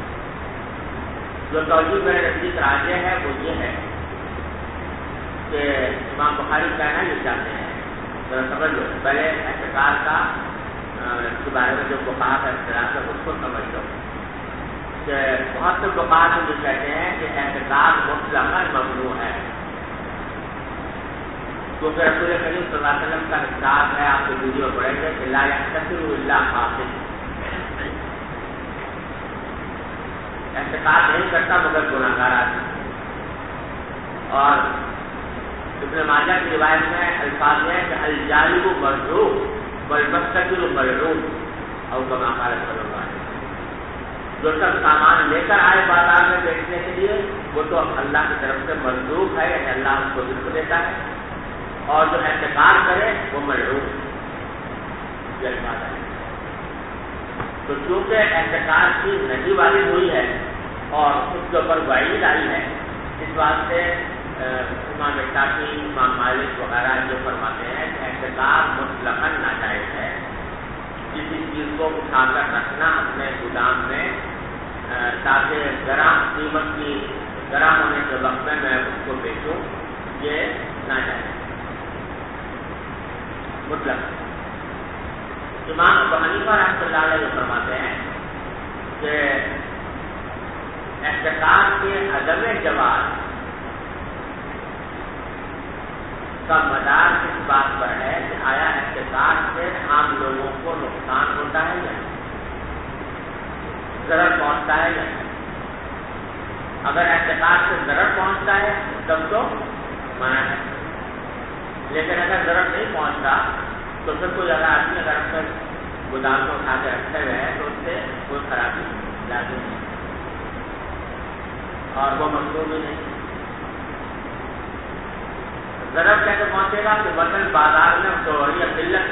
جو توجہ میں نزدیک راجح ہے وہ یہ ہے کہ امام بخاری کہنا یہ چاہتے ہیں، ذرا سمجھ لو، پہلے احتکار کا اس کے بارے میں جو فقہاء کا اختلاف ہے اس کو سمجھ لو کہ بہت سے فقہاء جو کہتے ہیں کہ احتکار مطلقاً ممنوع ہے، کیونکہ رسول کریم صلی اللہ علیہ وسلم کا ارشاد ہے، آپ کو ویڈیو پڑھیں گے کہ لا یحتکر الا قاصد، احتکار نہیں کرتا مگر گناہگار آدمی۔ اور ابن ماجہ کی روایت میں الفاظ ہے کہ الجالب مرجوب والمستقل ملعون، اور کما قال صلی اللہ علیہ وسلم، جو سب سامان لے کر آئے بازار میں بیچنے کے لیے وہ تو اللہ کی طرف سے مرزوق ہے، یعنی اللہ اس کو رزق دیتا ہے، اور جو احتکار کرے وہ ملعون، یہ الفاظ ہے۔ تو چونکہ احتکار کی نہی والی ہوئی ہے اور اس کے اوپر وعید آئی ہے، اس واسطے امام شافعی، امام مالک وغیرہ جو فرماتے ہیں کہ احتکار مطلقاً ناجائز ہے، کسی چیز کو اٹھا کر رکھنا اپنے گودام میں تاکہ گرم قیمت کی گرم ہونے کے وقت میں اس کو بیچوں، یہ ناجائز ہے مطلق۔ امام ابو حنیفہ رحمۃ اللہ علیہ فرماتے ہیں کہ احتکار کے عدم جواز کا مدار اس بات پر ہے کہ آیا احتکار سے عام لوگوں کو نقصان ہوتا ہے یا ضرر پہنچتا ہے یا نہیں۔ اگر احتکار سے ضرر پہنچتا ہے تب تو منع ہے، لیکن اگر ضرر نہیں پہنچتا تو پھر کوئی اگر آدمی اگر اپنے گودام کو اٹھا کے رکھے ہوئے ہیں تو اس سے کوئی خرابی لازم نہیں اور وہ ممنوع بھی نہیں۔ ضرر کیسے پہنچے گا کہ مثلاً بازار میں چوری قلت،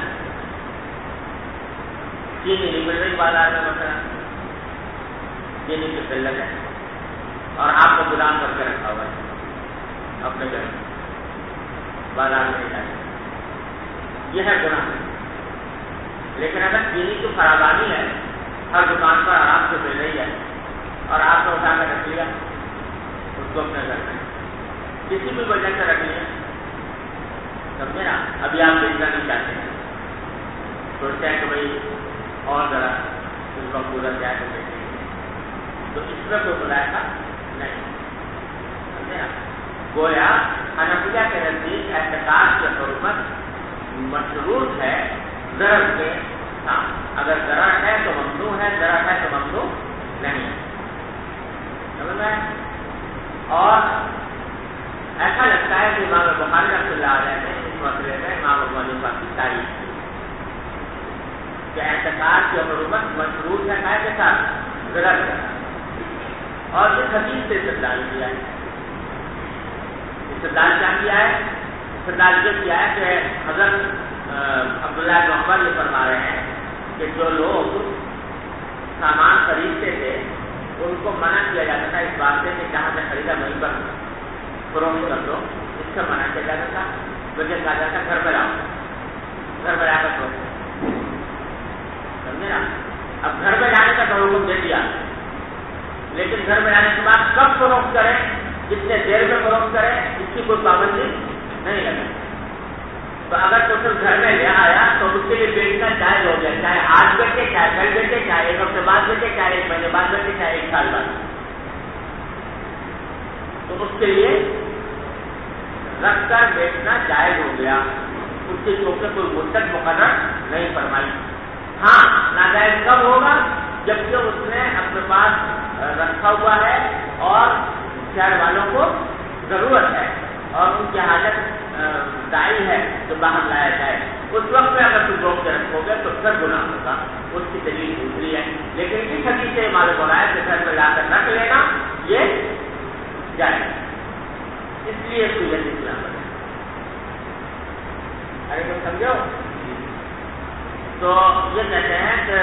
چینی نہیں مل رہی بازار میں، مثلا چینی کی قلت ہے اور آپ کو گودام کر کے رکھا ہوا ہے اپنے گھر بازار میں نہیں جائے، یہ ہے گناہ۔ لیکن اگر چینی کی فراوانی ہے، ہر دکان پر آرام سے مل رہی ہے اور آپ نے اٹھا کر رکھ لیا اس کو اپنے گھر میں کسی بھی وجہ سے رکھ لیا، سمجھے نا، ابھی آپ بیچنا نہیں چاہتے ہیں، سوچتے ہیں کہ بھائی اور ذرا اس کا پورا کیا ہے بیچیں گے، تو اس میں کوئی بلائے نہیں، سمجھے نا۔ گویا حنفیہ کے نزدیک احتکار کی حرمت مشروط ہے ضرر کے ساتھ، اگر ضرر ہے تو ممنوع ہے، ضرر ہے تو ممنوع نہیں ہے، سمجھ میں۔ اور ایسا لگتا ہے کہ امام بخاری رحمۃ اللہ علیہ نے اس مسئلے میں امام ابو حنیفہ کی تعریف کی کہ احتکار کی حرمت مشروط ہے کے ساتھ ضرر ہے، اور اس حدیث سے استدلال کیا ہے۔ استدلال کیا کیا ہے؟ استدلال یہ کیا ہے کہ حضرت عبداللہ بن عمر یہ فرما رہے ہیں کہ جو لوگ سامان خریدتے تھے ان کو منع کیا جاتا تھا اس بات سے کہ جہاں سے خریدا وہیں پر فروخت کر دو، اس سے منع کیا جاتا تھا، بلکہ کہا جاتا گھر پر لاؤ، گھر پر لا کر فروخت، سمجھے نا۔ اب گھر میں لانے کا تو حکم دے دیا، لیکن گھر میں لانے کے بعد کب فروخت کریں، کتنے دیر میں فروخت کریں، اس کی کوئی پابندی نہیں لگی۔ تو اگر تو صرف گھر میں لے آیا تو اس کے لیے بیچنا جائز ہو گیا، چاہے آج بیچے، چاہے کل بیچے، چاہے ایک ہفتے بعد بیچے، چاہے ایک مہینے بعد بیچے، چاہے ایک سال بعد، تو اس کے لیے رکھ کر بیچنا جائز ہو گیا، اس کی چونکہ کوئی مدت مقرر نہیں فرمائی۔ ہاں ناجائز کب ہوگا؟ جبکہ اس نے اپنے پاس رکھا ہوا ہے اور شہر والوں کو ضرورت ہے اور ان کی حاجت دائی ہے جو باہر لایا جائے، اس وقت میں اگر تم روک کے رکھو گے تو پھر گناہ ہوگا. اس کی دلیل دوسری ہے. لیکن اس حدیث سے معلوم ہو رہا ہے کہ گھر میں لا کر رکھ لینا یہ جائز. اس لیے اس کو یہ نکلا پڑے. ارے تم سمجھو. تو یہ کہتے ہیں کہ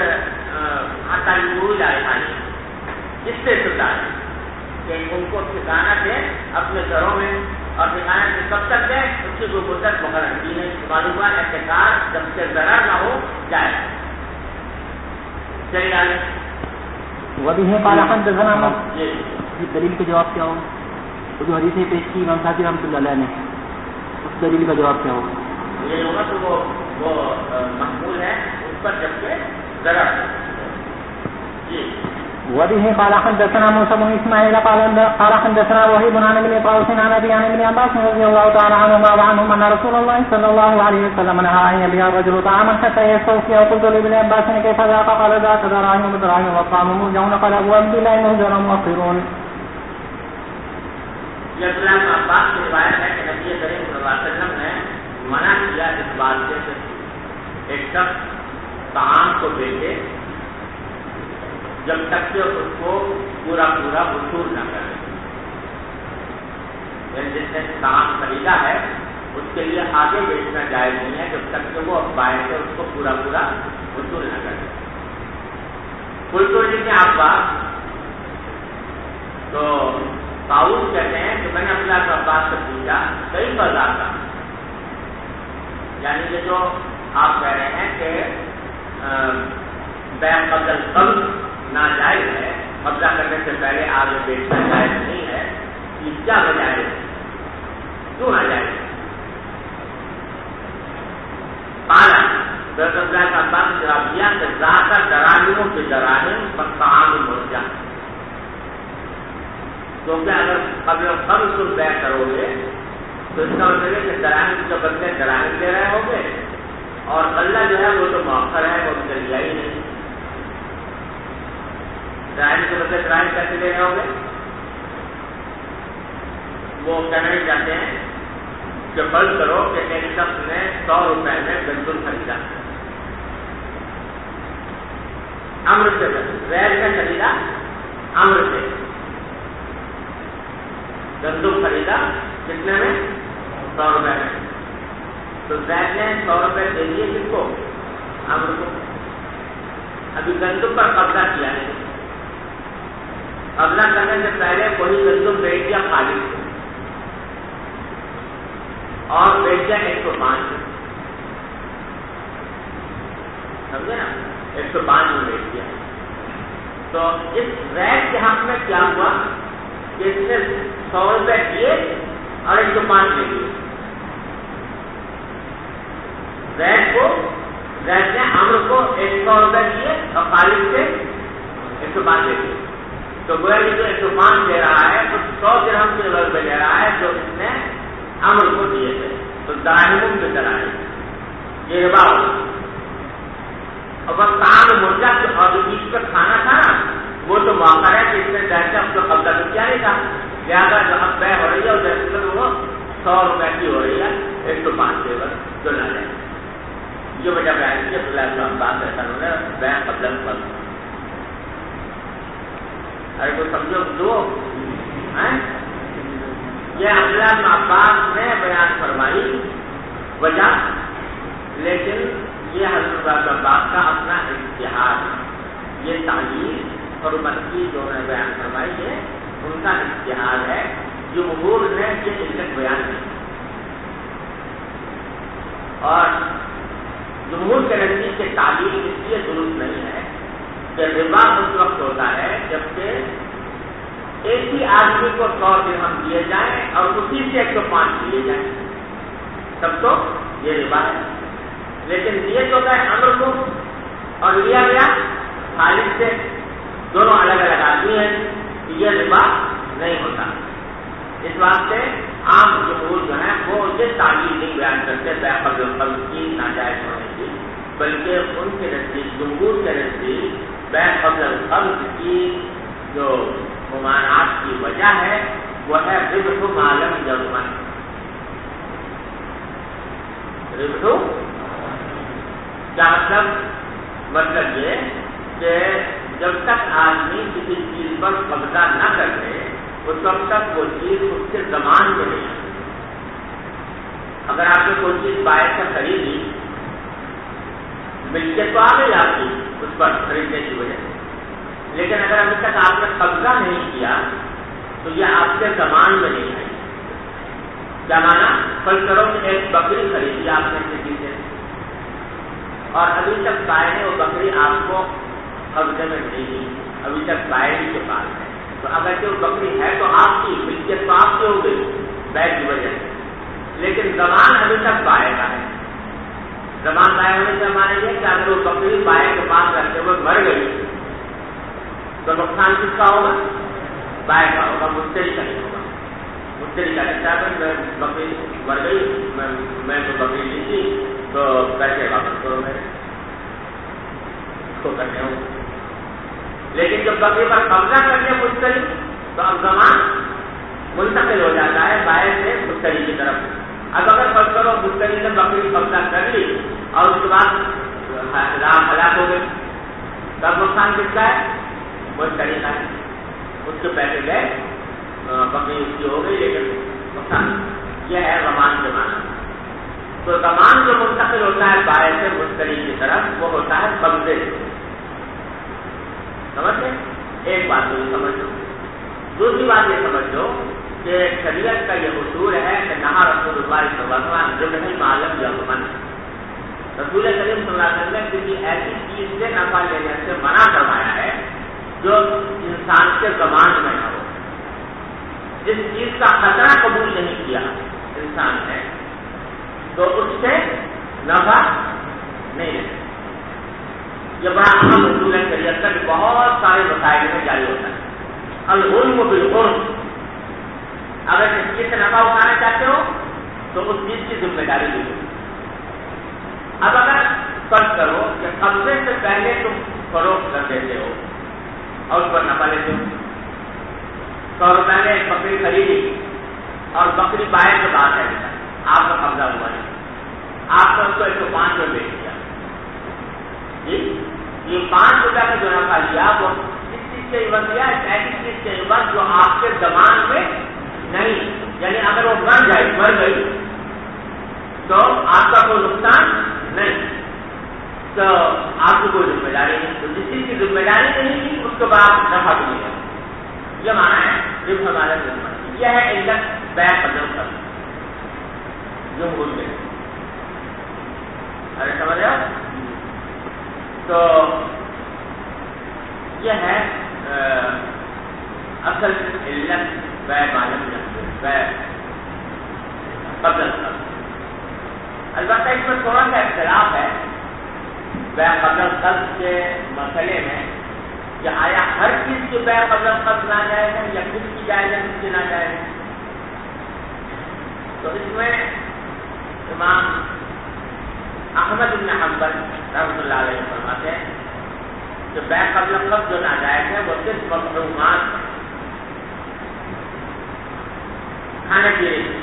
اس سے سدھار ہے کہ ان کو ٹھکانا دیں اپنے گھروں میں, اور ٹھکانا سے کب تک دیں اس کی کوئی مدت مقرر کی نہیں. معلوم ہوا احتکار جب سے ضرر نہ ہو جائے. چلیے آگے. وبه قال حدثنا یہ دلیل کا جواب کیا ہوگا؟ وہ جو حدیث پیش کی امام صاحب رحمۃ اللہ علیہ نے, اس دلیل کا جواب کیا ہوگا؟ یہ ہوگا تو وہ محمول ہے اس پر جب سے ضرر. جی. وبه قال حدثنا موسى بن اسماعيل قال حدثنا وهيب عن ابن طاووس عن ابي عن ابن عباس رضي الله تعالى عنهما وعنهم ان رسول الله صلى الله عليه وسلم نهى ان يبيع الرجل طعاما حتى يستوفي. وقلت لابن عباس كيف ذاك؟ قال ذاك دراهم بدراهم والطعام مرجع. قال ابو عبد الله مهجر مؤخرون. یہ عبداللہ بن عباس کی روایت ہے کہ نبی کریم صلی اللہ علیہ وسلم نے منع کیا اس بات سے ایک شخص طعام کو بیچے جب تک کہ اس کو پورا وصول نہ کرے. یعنی جس نے طعام خریدا ہے اس کے لیے آگے بیچنا جائز نہیں ہے جب تک کہ وہ بائیں سے اس کو پورا وصول نہ کرے. کلتوری نے عباس تو طاؤس کہتے ہیں کہ میں نے عبداللہ بن عباس سے پوچھا کئی بازار کا, یعنی یہ جو آپ کہہ رہے ہیں کہ بیع قبل القبض ناجائز ہے, قبضہ کرنے سے پہلے آگے بیچنا جائز نہیں ہے, یہ کیا وجہ ہے, کیوں ناجائز ہے؟ پالا عبداللہ کا بات نے جواب دیا کہ ذاکر دراہموں کے دراہم پر طعام مرجع. کیونکہ اگر قبل القبض تم بیع کرو گے تو اس کا مطلب ہے کہ دراہم کے بدلے دراہم دے رہے ہوں گے, اور اللہ جو ہے وہ تو مؤخر ہے, وہ چل گیا ہی نہیں. دراہم کے بدلے دراہم کیسے دے رہے ہوں گے؟ وہ کہنا چاہتے ہیں کہ فرض کرو کہ ایک شخص نے 100 روپے میں گندم خریدا, امر سے غیر میں خریدا, امر سے گندم خریدا کتنے میں؟ 100 روپے میں. تو زید نے 100 روپے دے دیے کس کو؟ امر کو. ابھی گندم پر قبضہ کیا ہے, قبضہ کرنے سے پہلے وہی گندم بیچ دیا خالد کو, اور بیچ دیا 105, سمجھے نا, 105 میں بیچ دیا. تو اس زید کے حق میں کیا ہوا کہ اس نے 100 روپے دیے اور 105 لے لیے. زید نے عمرو کو 100 روپے دیے اور خالد سے 105 لے لیے. تو گویا یہ جو 105 دے رہا ہے تو 100 درہم کے روپے لے رہا ہے جو اس نے عمرو کو دیے تھے. تو دراہم میں دراہم یہ ربا ہوگا. اور بس طعام مرجع اور جو بیچ کا کھانا تھا نا وہ تو موقع ہے کہ اس نے زید سے کو قبضہ تو کیا نہیں تھا, لہٰذا جو اب بیع ہو رہی ہے اور جیسے وہ 100 روپے کی ہو رہی ہے 105 سے بس جو نہ جائے. یہ وجہ بیان کی عبداللہ بن عباس انہوں نے بیع قبل القبض. ارے کوئی سمجھو دو یہ عبداللہ بن عباس نے بیان فرمائی وجہ, لیکن یہ حضرت عباس کا اپنا اجتہاد ہے. یہ تعلیم حرمت کی جو نے بیان فرمائی ہے ان کا اجتہاد ہے. جمہور نے یہ علت بیان کی, اور جمہور کے نزدیک کے تعلیم اس لیے درست نہیں ہے کہ ربا اس وقت ہوتا ہے جبکہ ایک ہی آدمی کو 100 درہم دیے جائیں اور اسی سے 105 دیے جائیں, تب تو یہ ربا ہے. لیکن دیے تو گئے عمرو کو اور لیا گیا خالد سے, دونوں الگ الگ آدمی ہیں, یہ ربا نہیں ہوتا. اس واسطے عام جمہور جو ہے وہ یہ تعلیم نہیں بیان کرتے بیع قبل القبض کی ناجائز ہونے کی, بلکہ ان کے نزدیک جمہور کے نزدیک بیع قبل القبض کی جو ممانعات کی وجہ ہے وہ ہے ربح معلوم ضرورت. ربح کیا مطلب یہ کہ جب تک آدمی کسی چیز پر قبضہ نہ کرے اس وقت تک وہ چیز اس کے زمان میں نہیں آتی. اگر آپ نے کوئی چیز باہر سے خریدی ملکیت تو آ گئی آپ کی اس پر خریدنے کی وجہ سے، لیکن اگر ابھی تک آپ نے قبضہ نہیں کیا تو یہ آپ کے زمان میں نہیں آئی. کیا مانا؟ فرض کرو کہ ایک بکری خریدی آپ نے کسی سے اور ابھی تک بائر نے وہ بکری آپ کو قبضے میں نہیں دی، ابھی تک بائر ہی کے پاس ہے. تو اگر وہ بکری ہے تو آپ کی ملکیت تو آپ کی ہو گئی بائر کی وجہ سے، لیکن زمان ابھی تک بائر کا ہے. زمان بائر ہونے سے ہمارے یہ کہ اگر وہ بکری بائر کے پاس رہتے ہوئے مر گئی تو نقصان کس کا ہوگا؟ بائر کا ہوگا، مشتری کا نہیں ہوگا. مشتری کا کہتا ہے میں بکری مر گئی، میں تو بکری لی تھی تو پیسے واپس کرو میرے کو کرنے ہوں. لیکن جب بکری پر قبضہ کرنے مشتری تو اب زمان منتقل ہو جاتا ہے بائر سے مشتری کی طرف. اب اگر فرض کرو مشتری نے بکری قبضہ کر لی اور اس کے بعد ہلاک ہو گئی تب نقصان کس کا ہے؟ مشتری کا ہے. اس کے پیسے گئے، بکری اس کی ہو گئی لیکن نقصان. یہ ہے زمان کے معنی. تو زمان جو منتقل ہوتا ہے بائر سے مشتری کی طرف وہ ہوتا ہے قبضے سے. سمجھتے؟ ایک بات تو یہ سمجھ لو. دوسری بات یہ سمجھ لو کہ شریعت کا یہ اصول ہے کہ نہا رسول اللہ صلی اللہ علیہ وسلم جو نہیں معلوم یا من. رسول کریم صلی اللہ علیہ وسلم نے کسی ایسی چیز سے نفع لینے سے منع کروایا ہے جو انسان کے زمان میں نہ ہو. جس چیز کا خطرہ قبول نہیں کیا انسان نے تو اس سے نفع نہیں لینا. یہ بڑا اہم اصول ہے شریعت کا، بہت سارے مسائل میں جاری ہوتا ہے. الغرم بالغرم، اگر کسی چیز سے نفع اٹھانا چاہتے ہو تو اس چیز کی ذمہ داری لے لو. اب اگر فرض کرو کہ قبضے سے پہلے تم فروخت کر دیتے ہو اور اس پر نفع لیتے ہو. 100 روپئے میں ایک بکری خریدی اور بکری بائر کے بعد ہے آپ کا قبضہ ہوا ہے، آپ نے اس کو 105 میں بیچ دیا. جی یہ 5 روپئے کا جو نفع لیا وہ کس چیز کے عوض لیا؟ ایسی چیز کے عوض جو آپ کے زمان میں نہیں. یعنی اگر وہ مر گئی تو آپ کا کوئی نقصان نہیں، تو آپ کی کوئی ذمہ داری نہیں. تو جس چیز کی ذمہ داری نہیں تھی اس کے بعد نفع بھی نہیں. یہ مانا ہے جب ہمارا ذمہ یہ ہے علت بیع قدم کر جمہور میں. ارے سمجھ رہے ہو؟ تو یہ ہے اصل علت بیع معلوم بیع قدم کر. البتہ اس میں تھوڑا سا اختلاف ہے بیع قدم قبض کے مسئلے میں کہ آیا ہر چیز کی بیع قدم قبض ناجائز ہے یا کچھ کی جائز ہے کچھ کی ناجائز ہے. تو اس میں امام احمد بن حنبل رحمۃ اللہ علیہ فرماتے ہیں کہ بیع قبل قبض جو ناجائز ہے وہ صرف مطلوبات کھانے پینے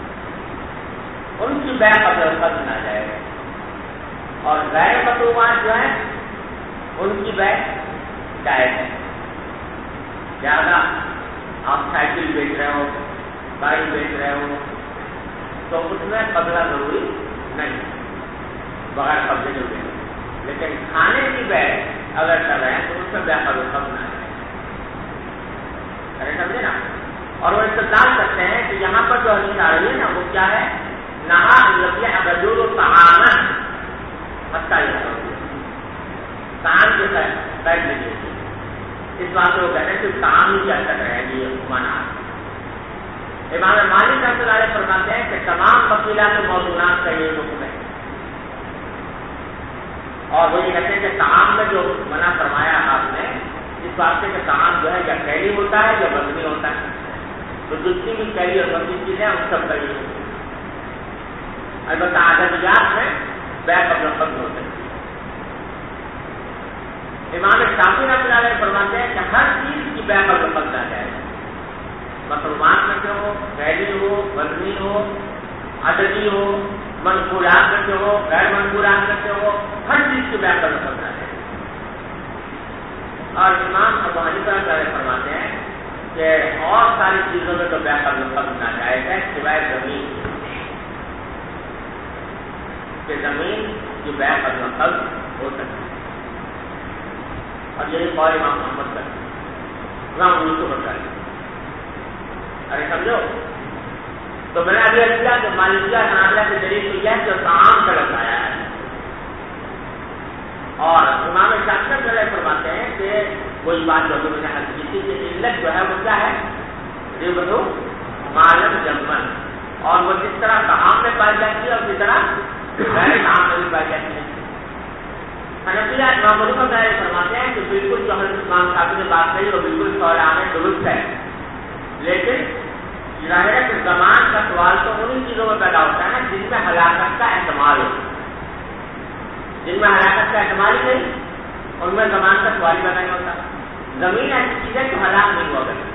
ان کی بیع قبل قبض ناجائز ہے، اور غیر مطلوبات جو ہیں ان کی بیع جائز ہے. زیادہ آپ سائیکل بیچ رہے ہو، بائک بیچ رہے ہو تو اس میں قبضہ ضروری نہیں، بغیر قبضے جو بیچ. لیکن کھانے کی بیع اگر کر رہے ہیں تو اس میں بیع قبل قبض نہ ہے. ارے سمجھے نا؟ اور وہ استدلال کرتے ہیں کہ یہاں پر جو حدیث آ رہی ہے نا وہ کیا ہے؟ نہا الرجل طعاما حتى يأكل. طعام جو ہے بیٹھ لیجیے. اس بات کو کہتے ہیں کہ طعام ہی کیا کر رہے ہیں یہ مانا. امام مالک رحمۃ اللہ علیہ فرماتے ہیں کہ تمام وکیلات موضوعات کا یہ حکم ہے، اور وہ یہ کہتے ہیں کہ طعام میں جو منع فرمایا آپ نے اس بات سے کہ طعام جو ہے یا کیلی ہوتا ہے یا وزنی ہوتا ہے. تو جتنی بھی کیلی اور وزنی چیزیں ان سب کا یہ ہوتا ہے. البتہ عددیات میں بیع قبل قبض ہوتے ہیں. امام شافعی رحمۃ اللہ علیہ فرماتے ہیں کہ ہر چیز کی بیع قبل قبض آ جائے، مطلوبات میں سے ہو، کیلی ہو، وزنی ہو، عددی ہو، منقولات کرتے ہو غیر منقولات کرتے ہو ہر چیز کی بیان کرنا پڑتا ہے. اور امام ابو حنیفہ فرماتے ہیں کہ اور ساری چیزوں میں تو بیان کرنا ناجائز ہے سوائے زمین کہ زمین کی بیان کرنا قبض ہو سکتی ہے. اور یہی قول امام محمد کا امام یوسف کا ہے. ارے سمجھو تو میں نے ابھی کیا کہ مالکیہ حنابلہ کی دلیل تو یہ ہے کہ طعام کا لفظ آیا ہے. اور امام شافعی فرماتے ہیں کہ کوئی بات جو میں نے حل کی کہ علت جو ہے وہ کیا ہے ربط معلوم جمن اور وہ جس طرح طعام میں پائی جاتی ہے اور اسی طرح غیر طعام میں بھی پائی جاتی ہے. حنفیہ امام ابو حنیفہ فرماتے ہیں کہ بالکل جو حضرت امام شافعی نے بات کہی وہ بالکل صحیح درست ہے. لیکن ظاہر ہے کہ زمان کا سوال تو انہیں چیزوں میں پیدا ہوتا ہے نا جن میں ہلاکت کا احتمال ہو. جن میں ہلاکت کا احتمال ہی نہیں ان میں زمان کا سوال ہی پیدا نہیں ہوتا. زمین ایسی چیز ہے جو ہلاک نہیں ہوا کرتی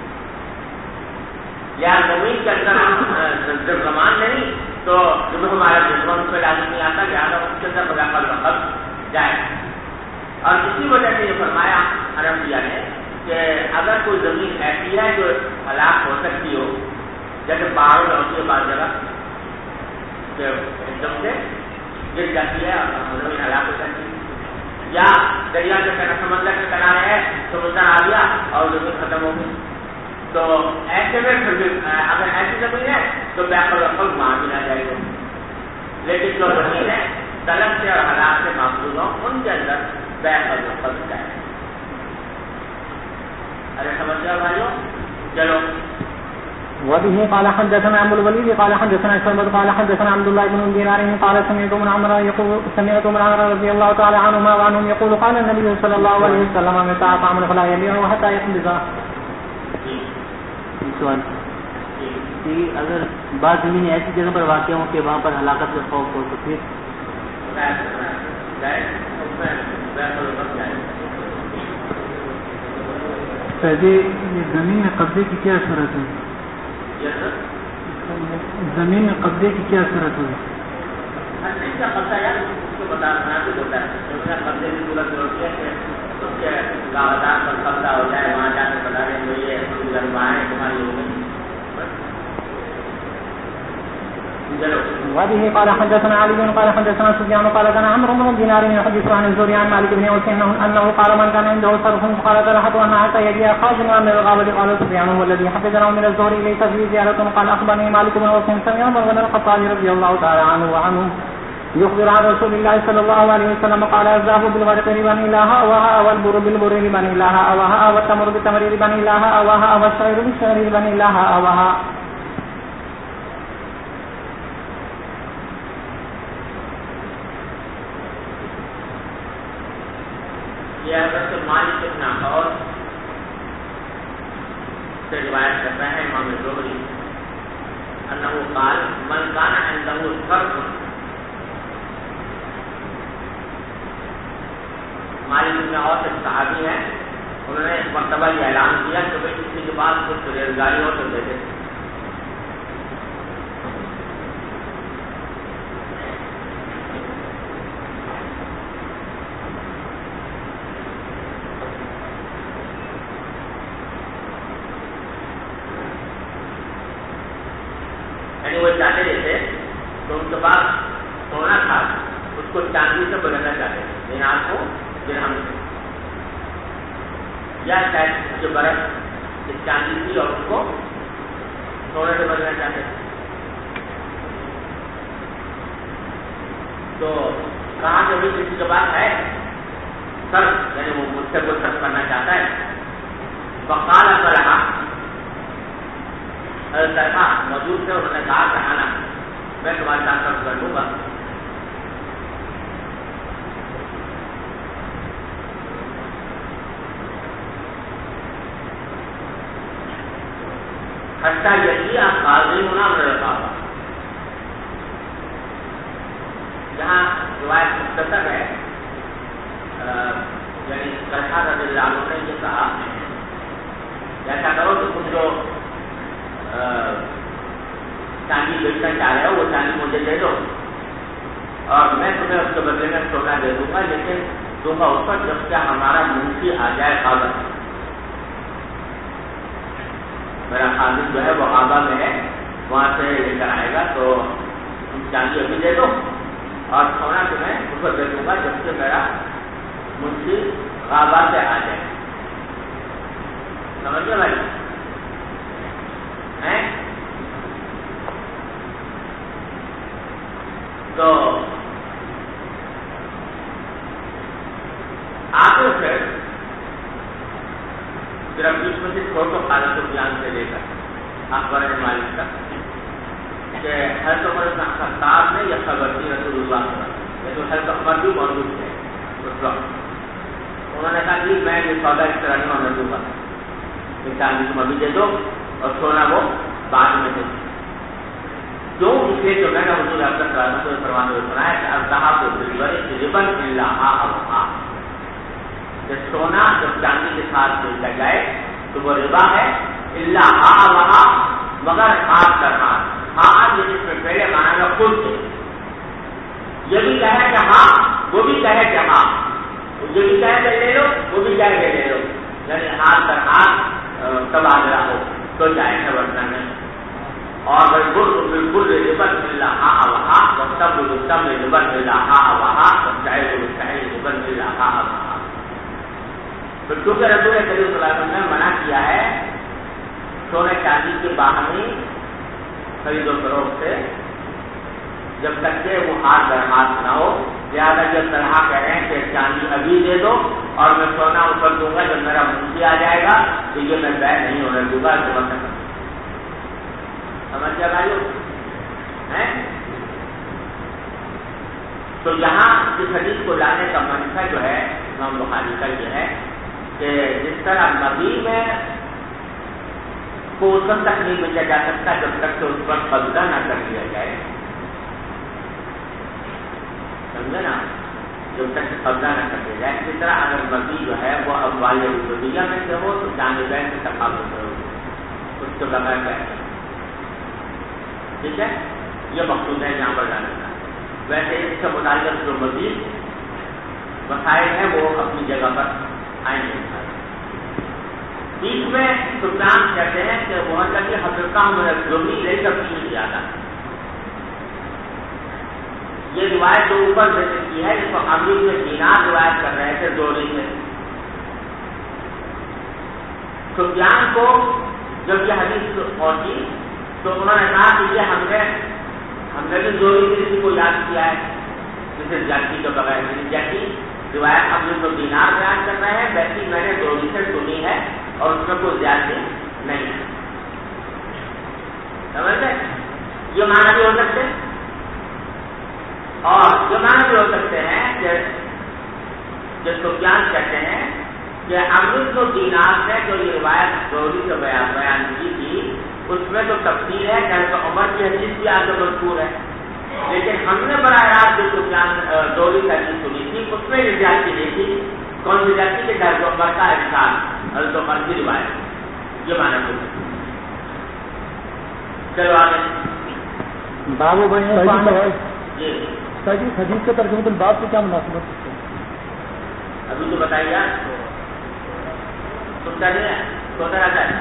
یا زمین کے اندر جب زمان نہیں تو جب ہمارا دشمن اس پہ لازم نہیں آتا لہٰذا اس کے اندر بغیر رقب جائے. اور اسی وجہ سے یہ فرمایا حنفیہ نے کہ اگر کوئی زمین ایسی ہے جو ہلاک ہو سکتی ہو جیسے پہاڑوں میں ہوتی ہے بعض جگہ کہ ایک دم سے گر جاتی ہے اور زمین ہلاک ہو سکتی ہے یا دریا کے سمندر کے کنارے ہے سمندر آ گیا اور زمین ختم ہو گئی تو ایسے میں اگر ایسی زمین ہے تو بیعقل رقم وہاں بھی نہ جائے گا. لیکن جو زمین ہے طلب سے اور ہلاک سے محفوظ ہوں ان کے اندر بیعقل رقم جائے. ارے سمجھ جاؤ بھائیو چلو. وبه قال حدثنا ابو الوليد قال حدثنا شعبة قال حدثنا عبد الله بن دينار قال سمعت ابن عمرو يقول سمعت ابن عمرو رضي الله تعالى عنهما وعنهم يقول قال النبي صلى الله عليه وسلم من باع طعاما فلا يبيعه حتى يقبضه. سوال کہ اگر بعض زمین ایسی جگہ پر واقع ہوں کہ وہاں پر ہلاکت کا خوف ہو تو پھر زمین میں قبضے کی کیا صورت ہے؟ زمین میں قبضے کی کیا صورت ہوئی؟ قبضے کی صورت ہوتی ہے کہ اس کے کاغذات پر قبضہ ہو جائے وہاں جا کے بتا دیں جو یہ تمہاری ہو گئی. وبه قال حدثنا علي قال حدثنا سفيان قال كان عمرو بن دينار يحدث عن الزهري عن مالك بن اوس انه قال من كان عنده صرف قال طلحه ان حتى يجيء خازن من الغابه قال سفيان هو الذي حفظنا من الزهري ليس في زيارة قال اخبرني مالك بن اوس سمع عمر بن الخطاب رضي الله تعالى عنه وعنهم يخبر عن رسول الله صلى الله عليه وسلم قال الذهب بالورق لمن إلها أواها والبر بالبر لمن إلها أواها والتمر بالتمر لمن إلها أواها والشعير بالشعير لمن إلها أواها. یہ حضرت مالک بن عمرو سے روایت کرتا ہے امام زہری انه قال من كان عنده صرف. مالک بن عمرو سے صحابی ہیں انہوں نے اس مرتبہ یہ اعلان کیا کہ بھائی کسی کے بعد کچھ روزگاری ہو تو دے دے. وہ چاہتے تھے تو ان کے پاس سونا تھا اس کو چاندی سے بدلنا چاہتے تھے دینار کو درہم سے یا شاید جو برف اس چاندی تھی اور اس کو سونے سے بدلنا چاہتے تھے. تو کہاں جو بھی کسی کے پاس ہے سر یعنی وہ مجھ سے کوئی سر کرنا چاہتا ہے بقال طلحہ طلحہ موجود تھے انہوں نے کہا کہانا میں تمہارے ساتھ سب کر لوں گا. حتیٰ یہی آپ قاضی ہونا میرے پاس جہاں روایت مختصر ہے یعنی طلحہ رضی اللہ عنہ نے یہ کہا ایسا کرو تو تم جو چاندی بیچنا چاہ رہے ہو وہ چاندی مجھے دے دو اور میں تمہیں اس کے بدلے میں سونا دے دوں گا، لیکن دوں گا اس پر جب کہ ہمارا منشی آ جائے قابل، میرا خادم جو ہے وہ آبا میں ہے، وہاں سے لے کر آئے گا تو تم چاندی ابھی دے دو اور سونا تمہیں اس کو دے دوں گا جب کہ میرا منشی آبا سے آ جائے. سمجھ گئے بھائی؟ تو آگے پھر اب بیچ میں سے چھوٹو خالد بیان سے لے کر اخبار مالک تک کہ حضرت عمر بن خطاب نے یہ خبر دی رسول اللہ صلی اللہ علیہ وسلم، یہ تو حضرت عمر بھی موجود تھے اس وقت. انہوں نے کہا کہ میں یہ سودا اس طرح نہیں ہونے دوں گا کہ چاندی تم ابھی دے دو اور سونا وہ بعد میں دے دو. جو اس لیے جو میں نے حضور اکرم صلی اللہ علیہ وسلم فرمانے ہوئے سنایا کہ الذهب بالورق ربا الا ها، کہ سونا جب چاندی کے ساتھ بیچا جائے تو وہ ربا ہے، الا ها مگر ہاتھ در ہاتھ. ہاں یہ جس میں پہلے معنی میں خود تھے، یہ بھی کہے کہ ہاں وہ بھی کہے کہ ہاں، یہ بھی کہے کہ لے لو وہ بھی کہے کہ لے لو، یعنی ہاتھ در ہاتھ تبادلہ ہو تو جائے گا ورنہ نہیں. اور بالکل ربا الا ها وتب بالتم ربا الا ها وجائز بالجائز ربا الا ها. تو چونکہ رسول کریم صلی اللہ علیہ وسلم نے منع کیا ہے سونے چاندی کے باہمی خرید و فروخت سے جب تک کہ وہ ہاتھ در ہاتھ نہ ہو، لہٰذا جب طرح کہہ رہے ہیں کہ چاندی ابھی دے دو اور میں سونا اوپر دوں گا جب میرا منشی آ جائے گا تو یہ میں بیع نہیں ہونے دوں گا. سمجھ گیا بھائیو؟ تو یہاں اس حدیث کو لانے کا منشا جو ہے امام بخاری کا یہ ہے کہ جس طرح نبی میں کو اس وقت تک نہیں بچا جا سکتا جب تک کہ اس پر قبضہ نہ کر لیا جائے، سمجھے نا، جب تک کہ قبضہ نہ کر لیا جائے. اسی طرح اگر نبی جو ہے وہ اموال ربویہ میں سے ہو تو جانبین سے تقابل کرو اس کے بغیر بیٹھے. ٹھیک ہے، یہ مقصود ہے یہاں پر جانے کا. ویسے اس سے متعلق جو مزید مسائل ہیں وہ اپنی جگہ پر آئیں گے. بیچ میں سفیان کہتے ہیں کہ وہ کی حقیقت میں جو بھی لے کر نہیں جاتا. یہ روایت جو اوپر ذکر کی ہے جس کو عمرو بن دینار روایت کر رہے تھے دوری سے، سفیان کو جب یہ حدیث پہنچی تو انہوں نے کہا کہ یہ ہم نے بھی دوری سے کسی کو یاد کیا ہے جسے جاتی کے بغیر، جیسی روایت عمرو بن دینار بیان کر رہے ہیں ویسی میں نے دوری سے سنی ہے اور اس میں کوئی زیادتی نہیں ہے. سمجھتے؟ یہ معنی بھی ہو سکتے ہیں اور یہ معنی بھی ہو سکتے ہیں کہ سفیان کہتے ہیں کہ عمرو بن دینار نے جو یہ روایت دوری سے بیان کی تھی اس میں تو تفصیل ہے کہ عمر کی حدیث بھی آگے مذکور ہے، لیکن ہم نے براہ راست جو سفیان دوری کی حدیث سنی تھی اس میں یہ زیادتی نہیں تھی. کون سی زیادتی کے گھر کو عمر کا احسان حضرت عمر کی روایت، یہ معنی ہوئی. چلو آگے بابو بھائی جی حدیث کے ترجمہ الباب سے کیا مناسبت ہے؟ ابھی تو بتائیے سنتا نہیں ہے سوتا رہتا ہے.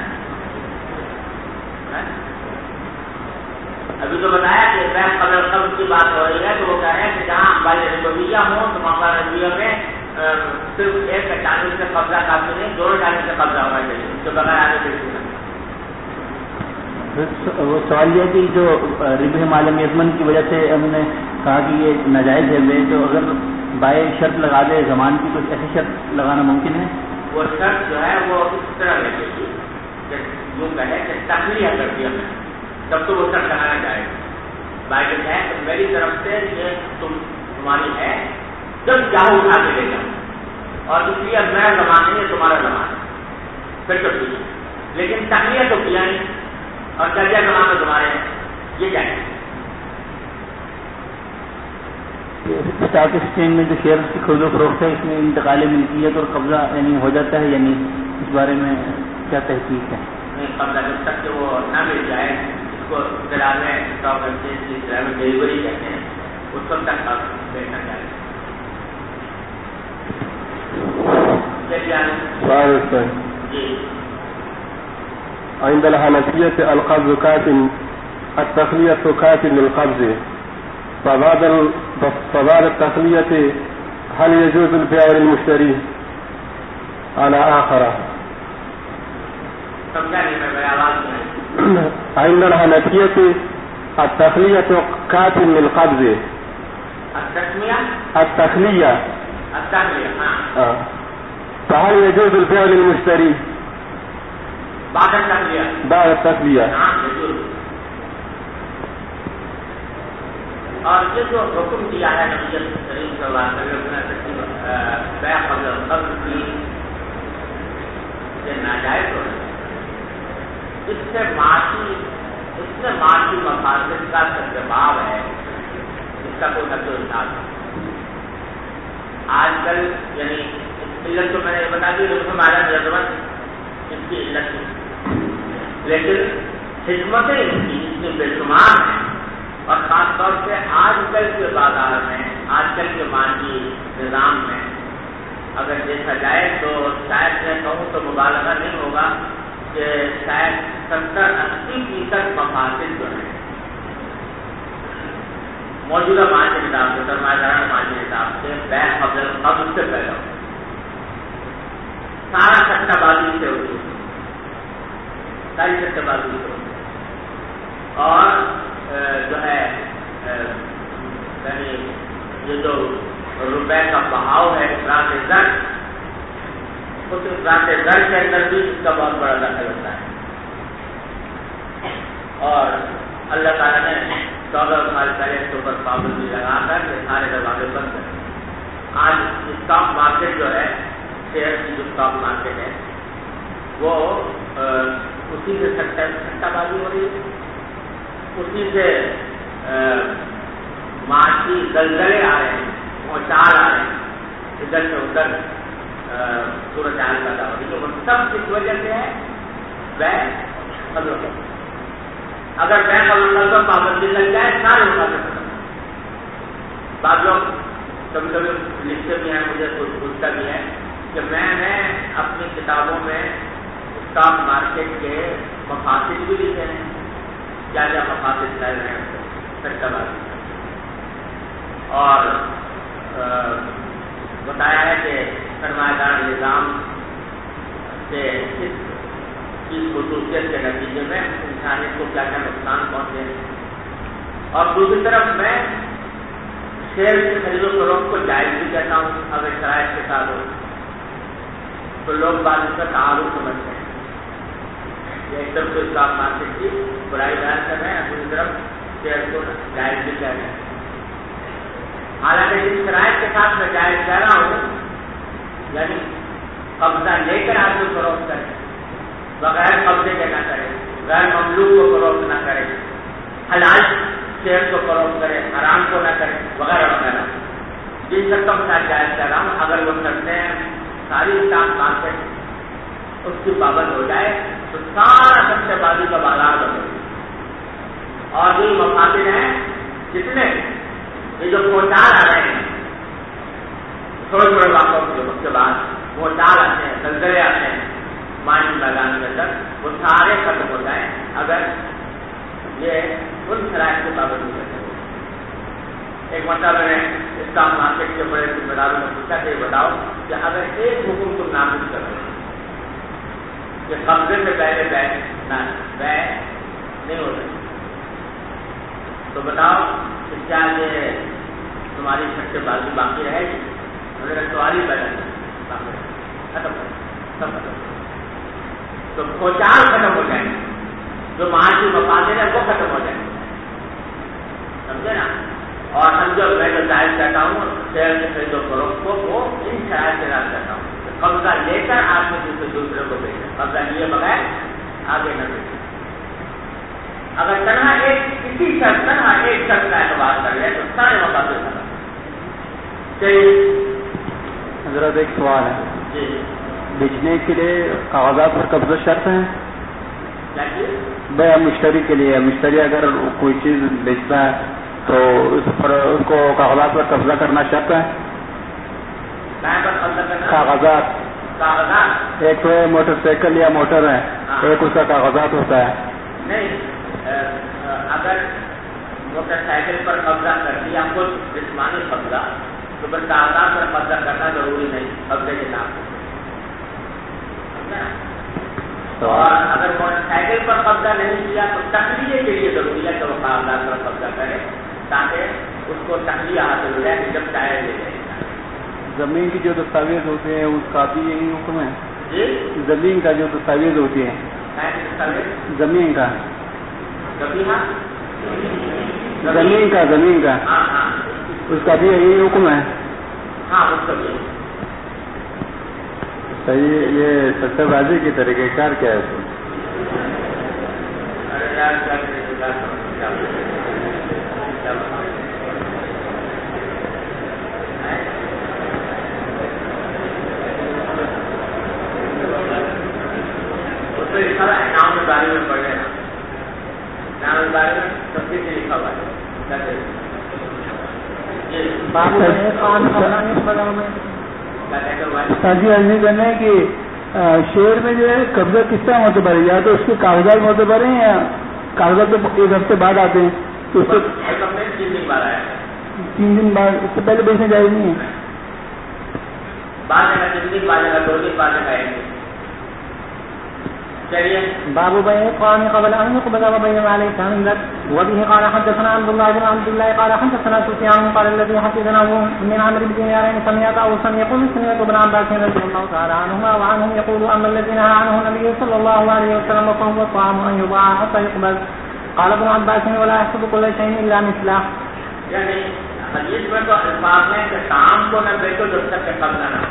ابھی تو بتایا کہ بین قبل قبض کی بات ہو رہی ہے تو وہ کہہ رہے ہیں کہ جہاں اموال ربویہ ہوں تو مقام ربویہ میں صرف ایک جانب سے قبضہ کافی نہیں، دونوں جانب سے قبضہ ہونا چاہیے، اس کے بغیر آگے دیکھیے. وہ سوال یہ کہ جو ربح مال یزمن کی وجہ سے ہم نے کہا کہ یہ ناجائز ہے، تو اگر بائے شرط لگا دے زمان کی کچھ ایسی شرط لگانا ممکن ہے؟ وہ شرط جو ہے وہ اس طرح لگے گی کہ یوں کہے کہ تخلیہ کر دیا میں تب تو وہ شرط لگانا چاہے گا. بائے کہ ہے تو میری طرف سے یہ تمہاری ہے، جب چاہو اٹھا کے لے جاؤ اور اس لیے میرا زمان نہیں ہے تمہارا زمان ہے پھر تو ٹھیک ہے، لیکن تخلیہ تو کیا نہیں اور درجہ زمان میں تمہارے ہیں، یہ کیا ہے؟ اسٹاک ایکسچینج میں جو شیئر کی خرید و فروخت ہے اس میں انتقال ملکیت اور قبضہ یعنی ہو جاتا ہے یا نہیں، اس بارے میں کیا تحقیق ہے؟ نہیں، قبضہ جب تک کہ وہ نہ مل جائے کو اصطلاح میں اسٹاک ایکسچینج کی اصطلاح میں ڈیلیوری کہتے ہیں، اس وقت تک آپ بیچنا چاہیے. جی عند الحنفية القبض كاف التخلية كاف للقبض فبعد التخلية هل يجوز البيع للمشتري على آخر؟ عند الحنفية التخلية كاف للقبض. التخلية فهل يجوز البيع للمشتري بعد التخلية؟ نعم يجوز. اور یہ جو حکم دیا ہے نبی کریم صلی اللہ علیہ وسلم نے بیع قبل القبض کی یہ ناجائز ہو رہا ہے، اس سے معاشی مفاسد کا سبب ہے، اس کا کوئی نقل انداز نہیں. آج کل یعنی علت تو میں نے بتا دی ہمارا جذبت اس کی علت نہیں، لیکن خدمتیں اس کی بے شمار ہیں. اور خاص طور سے آج کل کے بازار میں، آج کل کے مالی نظام میں اگر دیکھا جائے تو شاید میں کہوں تو مبالغہ نہیں ہوگا کہ شاید 70-80% مفاسد جو ہیں موجودہ معاشی نظام سے، سرمایہ دارانہ معاشی نظام سے بیع قبل القبض سے پیدا ہو، سارا سٹہ بازی سے ہوتی ہے، ساری سٹہ بازی سے ہوتی ہے. اور جو ہے یعنی یہ جو روپے کا بہاؤ ہے افراط زر، اس افراط زر کے اندر بھی اس کا بہت بڑا دخل ہوتا ہے. اور اللہ تعالیٰ نے 14 سال پہلے اس کے اوپر پابندی لگا کر یہ سارے دروازے بند کر. آج اسٹاک مارکیٹ جو ہے، شیئر کی جو اسٹاک مارکیٹ ہے، وہ اسی سے سٹہ بازی ہو رہی ہے، اسی سے معاشی زلزلے آ رہے ہیں، موچال آ رہے ہیں، ادھر سے ادھر صورت حال پیدا ہو رہی ہے. وہ سب کس وجہ سے ہے؟ بیع قبل القبض. اگر بیع قبل القبض پر پابندی لگ جائے سارے مقابلے ختم. بعض لوگ کبھی کبھی لکھتے بھی ہیں، مجھے پوچھتا بھی ہے کہ میں نے اپنی کتابوں میں اسٹاک مارکیٹ کے مفاسد بھی لکھے ہیں، کیا کیا مفاسد چل رہے ہیں سٹہ بازی، اور بتایا ہے کہ سرمایہ دار نظام سے اس کی خصوصیت کے نتیجے میں انسانیت کو کیا کیا نقصان پہنچے. اور دوسری طرف میں شیئر کی خرید و فروخت کو جائز بھی کہتا ہوں اگر شرائط کے ساتھ ہو تو. لوگ بعد اس کا تعارف سمجھتے ہیں، ایک طرف تو اسٹاک مارکیٹ کی برائی بیان کر رہے ہیں، دوسری طرف شیئر کو جائز بھی کہہ رہے ہیں. حالانکہ جس شرائط کے ساتھ میں جائز کہہ رہا ہوں، یعنی قبضہ لے کر آدمی فروخت کرے، بغیر قبضے کے نہ کرے، غیر مملوک کو فروخت نہ کرے، حلال شیئر کو فروخت کرے، حرام کو نہ کرے، وغیرہ وغیرہ. جن شرطوں کے ساتھ جائز کہہ رہا ہوں، اگر وہ شرطیں ساری اسٹاک مارکیٹ اس کی پابند ہو جائے تو سارا سٹہ بازی کا بازار بنے. اور جو مفاسد ہیں جتنے یہ جو موچال آ رہے ہیں تھوڑے تھوڑے واقعوں کے اس کے بعد موچال آتے ہیں، زلزلے آتے ہیں مالی میدان کے اندر، وہ سارے ختم ہو جائیں اگر یہ ان شرائط کی پابندی کرتے ہیں. ایک مرتبہ میں نے اسٹاک مارکیٹ کے بڑے ذمہ داروں نے پوچھا کہ یہ بتاؤ کہ اگر ایک حکم تم نافذ کرو کہ قبضے سے پہلے بیع نہیں ہو سکتی تو بتاؤ کہ کیا یہ تمہاری سٹے بازی باقی رہے گی؟ اگر سوال ہی پیدا ختم ہو سب ختم تو کھوچال ختم ہو جائیں گے، جو معاشی مفاسد ہے وہ ختم ہو جائیں گے، سمجھے نا. اور ہم جو میں جو جائز کہتا ہوں شیئر کے خرید و فروخت کو وہ ان شرائط کے ساتھ کہتا ہوں. قبضہ لے کر آپ نے دوسرے کو بھیجا، قبضہ لیے بغیر آگے نہ بھیجیں. اگر تنہا ایک شخص کا اعتبار کر لے تو سارے مقابلے ختم. چلیے حضرت ایک سوال ہے، جی بیچنے کے لیے کاغذات پر قبضہ شرط ہے؟ کیا چیز بھائی مشتری کے لیے مشتری اگر کوئی چیز بیچتا ہے تو اس پر اس کو کاغذات پر قبضہ کرنا شرط ہے. کہاں پر قبضہ کرنا؟ کاغذات ایک تو موٹر سائیکل یا موٹر ہے ایک اس کا کاغذات ہوتا ہے. نہیں اگر موٹر سائیکل پر قبضہ کر دیا خود جسمانی قبضہ تو پھر کاغذات پر قبضہ کرنا ضروری نہیں قبضے کے نام سے. اور اگر موٹر سائیکل پر قبضہ نہیں کیا تو تخلیے کے لیے ضروری ہے کہ وہ کاغذات پر قبضہ کرے تاکہ اس کو تخلیہ حاصل ہو جائے کہ جب چاہے لے جائے. زمین کی جو دستاویز ہوتے ہیں اس کا بھی یہی حکم ہے. جی زمین کا جو دستاویز ہوتی ہے زمین کا زمین کا اس کا بھی یہی حکم ہے. ہاں اس کا بھی. صحیح. یہ سچا بازی کی طریقہ کار کیا ہے؟ ارے یار کیا نام بارے میں پڑھے نا نام بارے میں سب سے لکھا ہوا ہے. عرضی کرنا ہے کہ شہر میں جو ہے قبضہ کس طرح معتبر ہے؟ یا تو اس کے کاغذات معتبر ہیں یا کاغذات تو ایک ہفتے بعد آتے ہیں تو اس کو 3 دن بعد آیا 3 دن بعد اس سے پہلے بیچنے جائز نہیں ہے. بعد 3 دن بعد 2 دن بعد آئیں گے. باب بيع الطعام قبل ان يقبض وبيع ما ليس عندك. وبه قال حدثنا عبد الله بن عبد الله قال حدثنا سفيان قال الذي حدثنا من عمرو بن دينار سمعت اوسا يقول سمعت ابن عباس رضي الله تعالى عنهما وعنهم يقول اما الذي نهى عنه النبي صلى الله عليه وسلم فهو الطعام ان يباع حتى يقبض. قال ابن عباس ولا يحسب كل شيء الا مثله. یعنی حدیث میں تو الفاظ میں کہ طعام کو نہ بیچو جب تک کہ قبضہ نہ ہو.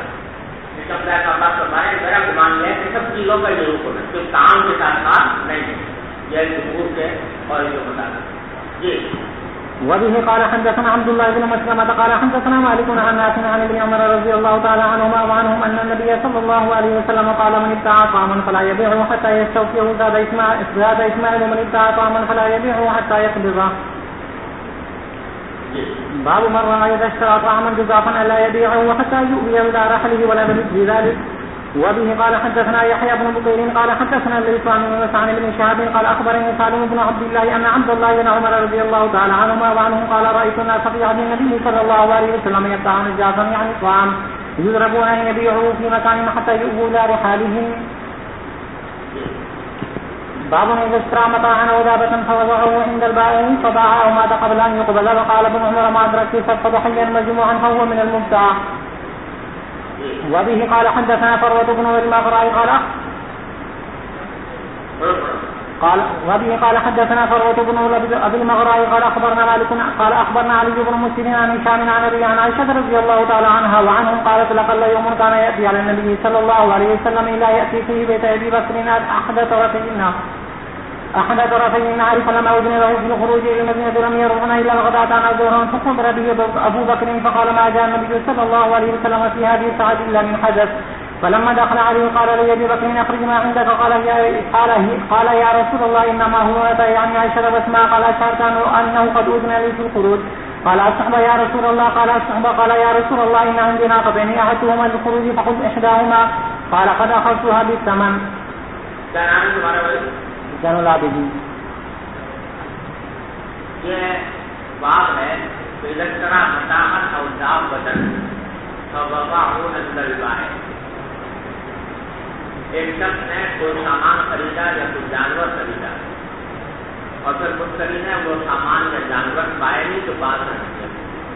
میرا گمان یہ ہے کہ سب چیزوں کا یہ حکم ہے کہ کام کے ساتھ ساتھ نہیں ہے. یہ جمہور کے اور جو بتانا. جی وبه قال حدثنا عبد الله بن مسلمة قال حدثنا مالك عن نافع عن ابن عمر رضي الله تعالى عنهما وعنهم ان النبي صلى الله عليه وسلم قال من ابتاع طعاما فلا يبيعه حتى يستوفيه. زاد اسماعيل من ابتاع طعاما فلا يبيعه حتى يقبضه. باب من رأى إذا اشترى طعاما جزافا ألا يبيعه حتى يؤوي إلى رحله ولا يبيع بذلك. وبه قال حدثنا يحيى بن بكير قال حدثنا الليث عن بن شهاب قال أخبرني سالم بن عبد الله أن عبد الله بن عمر رضي الله تعالى عنهما وعنه قال رأيت الناس في عهد النبي صلى الله عليه وسلم يبتاعون جزافا يعني الطعام يضربون أن يبيعوه في مكان حتى يؤووا إلى رحالهم. باب إذا اشترى متاعا أو دابة فوضعه عند البائع فباع أو مات قبل أن يقبل. وقال ابن عمر ما أدركت فضحيا مجموعا فهو من المبتاع. وبه قال حدثنا فروة بن المغراء وبه قال حدثنا فروة بن أبي المغراء قال أخبرنا مالك قال أخبرنا علي بن مسلم عن هشام عن أبي عن عائشة رضي الله تعالى عنها وعنهم قالت لقل يوم كان يأتي على النبي صلى الله عليه وسلم لا يأتي فيه بيت أبي بكر أحد طرفي النهار فلما أذن له في الخروج إلى المدينة لم يرغن إلا الغداة عن الظهر فخبر به أبو بكر فقال ما جاء النبي صلى الله عليه وسلم في هذه الساعة إلا من حدث. فلما دخل عليه قال لي أبي بكر أخرج ما عندك. قال يا رسول الله إنما هو يعني عائشة واسماء. قال أشعرت أنه قد أذن لي في الخروج. قال الصحبة يا رسول الله. قال الصحبة. قال يا رسول الله إن عندي ناقتين أحدهما للخروج فخذ إحداهما. قال قد أخذتها بالثمن. یہ بات ہے کہ اذا متاعا او دابة فوضعه عند البائع. ایک شخص نے کوئی سامان خریدا یا کوئی جانور خریدا اور پھر مشتری نے وہ سامان یا جانور بائع کے پاس رکھ دیا.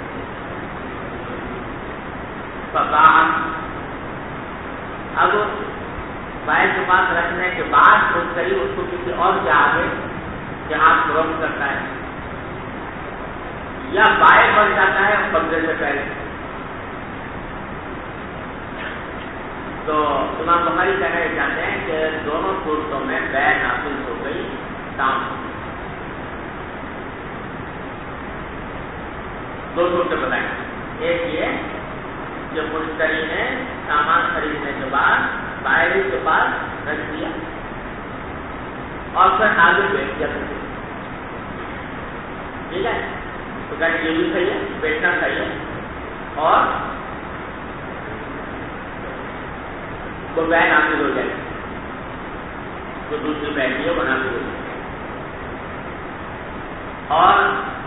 اب بائع کے پاس رکھنے کے بعد مشتری اس کو کسی اور کے آگے جہاں فروخت کرتا ہے یا بائع بن جاتا ہے قبضے سے پہلے. تو امام بخاری کہنا چاہتے ہیں کہ دونوں صورتوں میں بیع نافذ ہو گئی. دام دو صورتیں بتائیں. ایک یہ کہ مشتری نے سامان خریدنے کے بعد بائع کے پاس رکھ دیا اور پھر آگے بیٹھ دیا کرتے. ٹھیک ہے؟ تو کہتے یہ بھی صحیح ہے، بیٹھنا صحیح ہے. اور وہ بین نافذ ہو جائے، جو دوسری بیٹھی ہے وہ نافذ ہو جائے. اور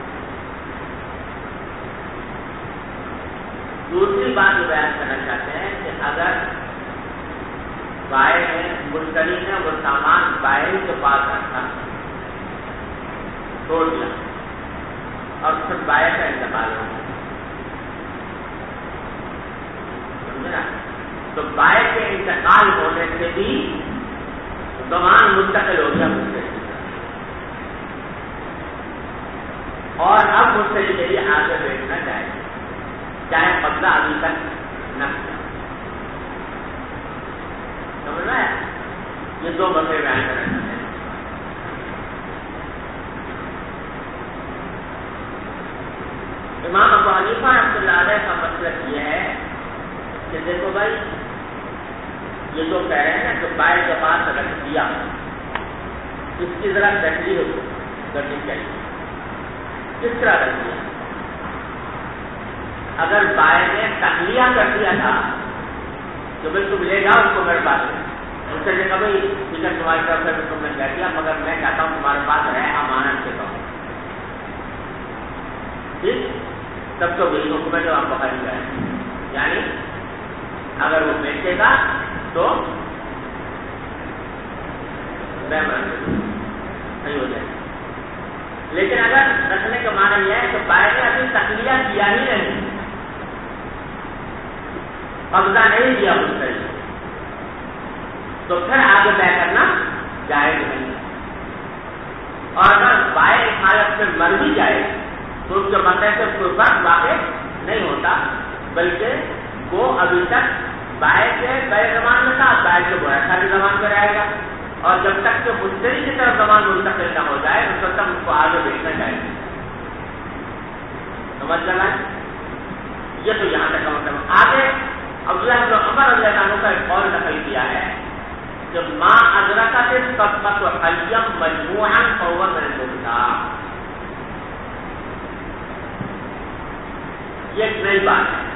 دوسری بات جو بیان کرنا چاہتے ہیں کہ اگر بائیں میں مشتری نے وہ سامان بائیں کے پاس رکھا، چھوڑ دیا اور پھر بائیں کا انتقال ہو گیا، سمجھے نا؟ تو بائیں کے انتقال ہونے سے بھی ضمان منتقل ہو گیا مشتری، اور اب مشتری کے لیے آگے بیٹھنا چاہیے چاہے قبضہ ابھی تک نہ کیا. سمجھ رہا ہے؟ یہ دو مسئلے بیان کرنا ہے. امام ابو حنیفہ رحمۃ اللہ علیہ کا مطلب یہ ہے کہ دیکھو بھائی، یہ جو کہہ رہے ہیں نا کہ بائیں کے پاس رکھ دیا، اس کی ذرا تشریح کرنی چاہیے. کس طرح رکھ دیا؟ اگر بائیں نے تخلیہ کر دیا تھا تو بھائی تم لے جاؤ اس کو میرے پاس، ان سے دیکھا بھائی ٹھیک ہے تمہاری طرف سے تم نے کہہ دیا، مگر میں چاہتا ہوں تمہارے پاس رہے امانت کے طور. ٹھیک؟ تب تو وہی حکم ہے جو آپ پکڑ گئے، یعنی اگر وہ بیچے گا تو میں صحیح ہو جائے گا. لیکن اگر رکھنے کا معنی یہ ہے کہ بائیں نے ابھی تخلیہ کیا ہی نہیں، قبضہ نہیں دیا اس سے، تو پھر آگے طے کرنا جائز نہیں. اور اگر بائیں حالت سے مر بھی جائے تو اس کے مسئلے سے کوئی فرق واقع نہیں ہوتا، بلکہ وہ ابھی تک بائیں کے غیر زمان میں تھا، بائیں کے بڑا ساری زمان میں رہے گا، اور جب تک کہ مشتری کی طرف زمان منتقل نہ ہو جائے اس وقت اس کو آگے بیچنا چاہیے. سمجھ لگا؟ یہ تو یہاں تک کا مطلب. آگے عبداللہ بن عمر رضی اللہ عنہ کا ایک قول نقل کیا ہے کہ ما ادرکت الصفقۃ حیا مجموعا فهو من المبتاع. یہ ایک نئی بات ہے.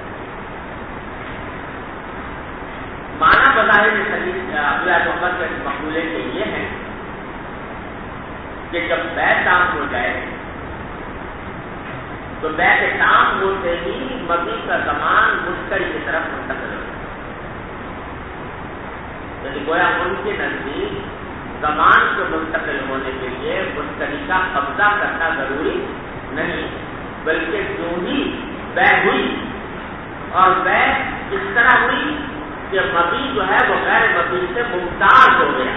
مانا بظاہر عبداللہ بن عمر کے مقولے کے یہ ہے کہ جب بیع تام ہو جائے تو بیع کے تام ہوتے ہی مبی کا زمان مشتری کی طرف منتقل ہو، یعنی گویا ان کے نزدیک زمان کے منتقل ہونے کے لیے مشتری کا قبضہ کرنا ضروری نہیں، بلکہ جو ہی بیع ہوئی اور بیع اس طرح ہوئی کہ مبی جو ہے وہ غیر مبی سے ممتاز ہو گیا.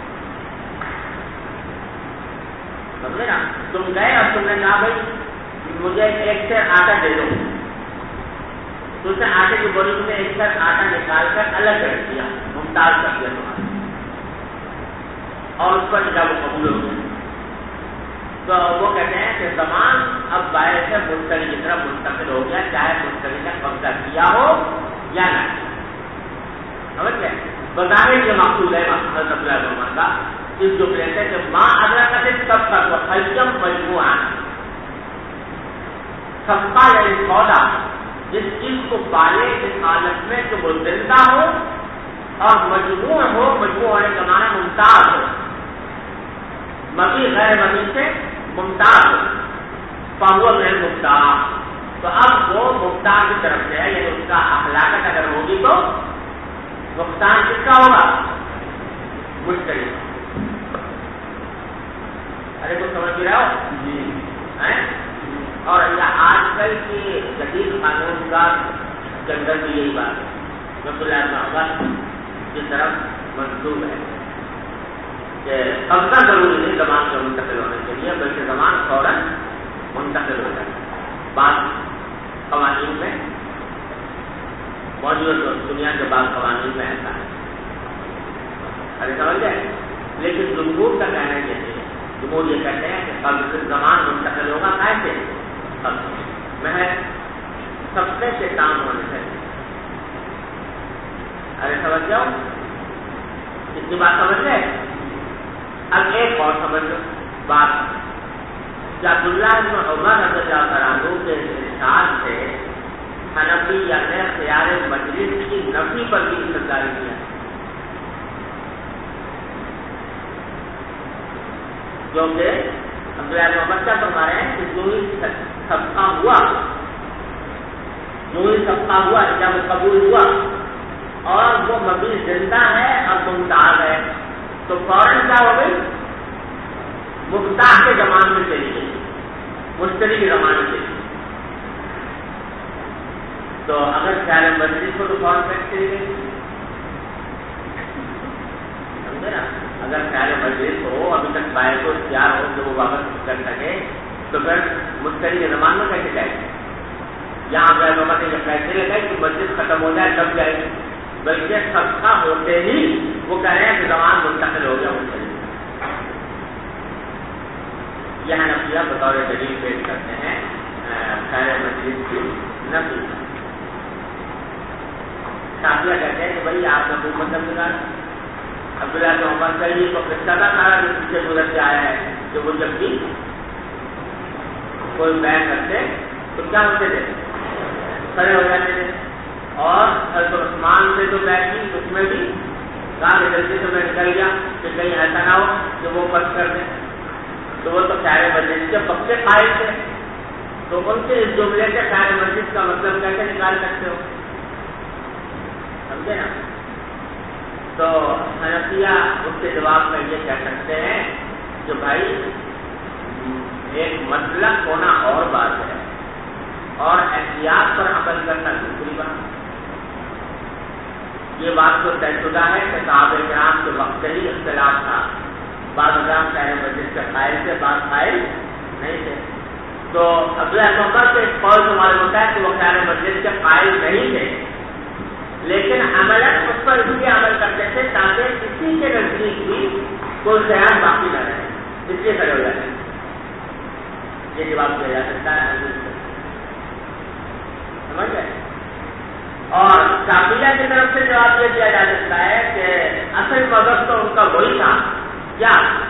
سمجھے نا؟ تم گئے اور تم نے کہا بھائی مجھے ایک سیر آٹا دے دو، تو اس نے آٹے کی بوری میں ایک سیر آٹا نکال کر الگ رکھ دیا، ممتاز کر دیا تمہارا، اور اس پر جب وہ قبول ہو گیا تو وہ کہتے ہیں کہ زمان اب باہر سے مشتری کی طرف منتقل ہو گیا، چاہے مشتری نے قبضہ کیا ہو یا نہ. سمجھ گئے؟ بظاہر یہ مقصود ہے حضرت عبداللہ بن عمر کا اس جو کہتے ہیں کہ ماں ادرکت سب کا تو حجم مجموعہ، سستا یعنی سودا جس چیز کو پالے اس حالت میں کہ وہ زندہ ہو اور مجموع ہو، مجموع ہونے کا معنی ممتاز ہو، مبی غیر مبی سے ممتاز ہو، فہو من المبتاع. تو اب وہ مبتاع کی طرف سے ہے، یعنی اس کا ہلاکت اگر ہوگی تو نقصان کس کا ہوگا؟ مشتری. ارے کچھ سمجھ بھی رہے ہو؟ جی. اور آج کل کی جدید قانون کا کے اندر بھی یہی بات ہے، عبداللہ بن عمر کی طرف منسوب ہے کہ قبضہ ضروری نہیں زمان کے منتقل ہونے کے لیے، بلکہ زمان فوراً منتقل ہو جائے. بعض قوانین میں موجود دنیا کے بعض قوانین میں ایسا ہے. ارے سمجھ گئے؟ لیکن جمہور کا کہنا یہ ہے، جمہور یہ کہتے ہیں کہ قبض زمان منتقل ہوگا کیسے؟ محض سستے سے کام ہونے سے. ارے سمجھ جاؤ، اتنی بات سمجھ گئے؟ بات کہ عبداللہ بن عمر رضی اللہ عنہ کے ارشاد سے حنفیہ نے خیار مجلس کی نفی پر بھی استدلال کیا، کیونکہ عبداللہ بن عمر کیا فرما رہے ہیں کہ جو صدقہ ہوا جب قبول ہوا اور وہ مبی زندہ ہے اور ممتاز ہے تو فوراً کیا ہو گئی، مفتاح کے زمان میں چلی گئی، مشتری کے زمان میں چلی گئی۔ تو اگر خیال مجلس کو تو فوراً پیش چلی گئی، سمجھے نا؟ اگر خیال مجلس ہو ابھی تک بائر کو اختیار ہو کہ وہ واپس کر سکے تو پھر مشتری کے زمان میں کیسے جائے گی؟ یہاں غیر محمد نے یہ فیصلے لگائے کہ مسجد ختم ہو جائے تب جائے گی، بلکہ صدقہ ہوتے ہی وہ کہہ رہے ہیں کہ زمان منتقل ہو گیا مشتری۔ یہ حنفیہ بطور دلیل پیش کرتے ہیں خیر مجلس کی نفی۔ شافعیہ کہتے ہیں کہ بھائی آپ نے کوئی مطلب نکالا، عبداللہ بن عمر کا یہ تو قصہ تھا سارا جو پیچھے گزر کے آیا ہے کہ وہ جب بھی کوئی بیع کرتے تو کیا ہوتے تھے، کھڑے ہو جاتے تھے، اور حضرت عثمان سے جو بیع کی اس میں بھی کہا کہ جلدی سے میں نکل گیا کہ کہیں ایسا نہ ہو کہ وہ پس کر دیں، تو وہ تو خیر مجلس کے پکے قائل تھے، تو ان کے اس جملے سے خیر مجلس کا مطلب کیسے نکال سکتے ہو، سمجھے نا؟ تو حنفیہ اس کے جواب میں یہ کہہ سکتے ہیں کہ بھائی ایک مطلب ہونا اور بات ہے اور احتیاط پر عمل کرنا دوسری بات۔ یہ بات تو طے شدہ ہے کہ صحابہ کرام کے وقت سے ہی اختلاف تھا، بعض حضرات خیر مجلس کے قائل تھے، بعض قائل نہیں تھے۔ تو عبداللہ بن عمر کے قول سے معلوم ہوتا ہے کہ وہ خیر مجلس کے قائل نہیں تھے، لیکن عملاً اس پر اس لیے عمل کرتے تھے تاکہ کسی کے نزدیک بھی کوئی خیال باقی نہ رہے، اس لیے کھڑے ہو جاتے ہیں۔ یہ جواب دیا جا سکتا ہے، سمجھ گئے؟ اور شافعیہ کی طرف سے جواب یہ دیا جا سکتا ہے کہ اصل مذہب تو ان کا وہی تھا، کیا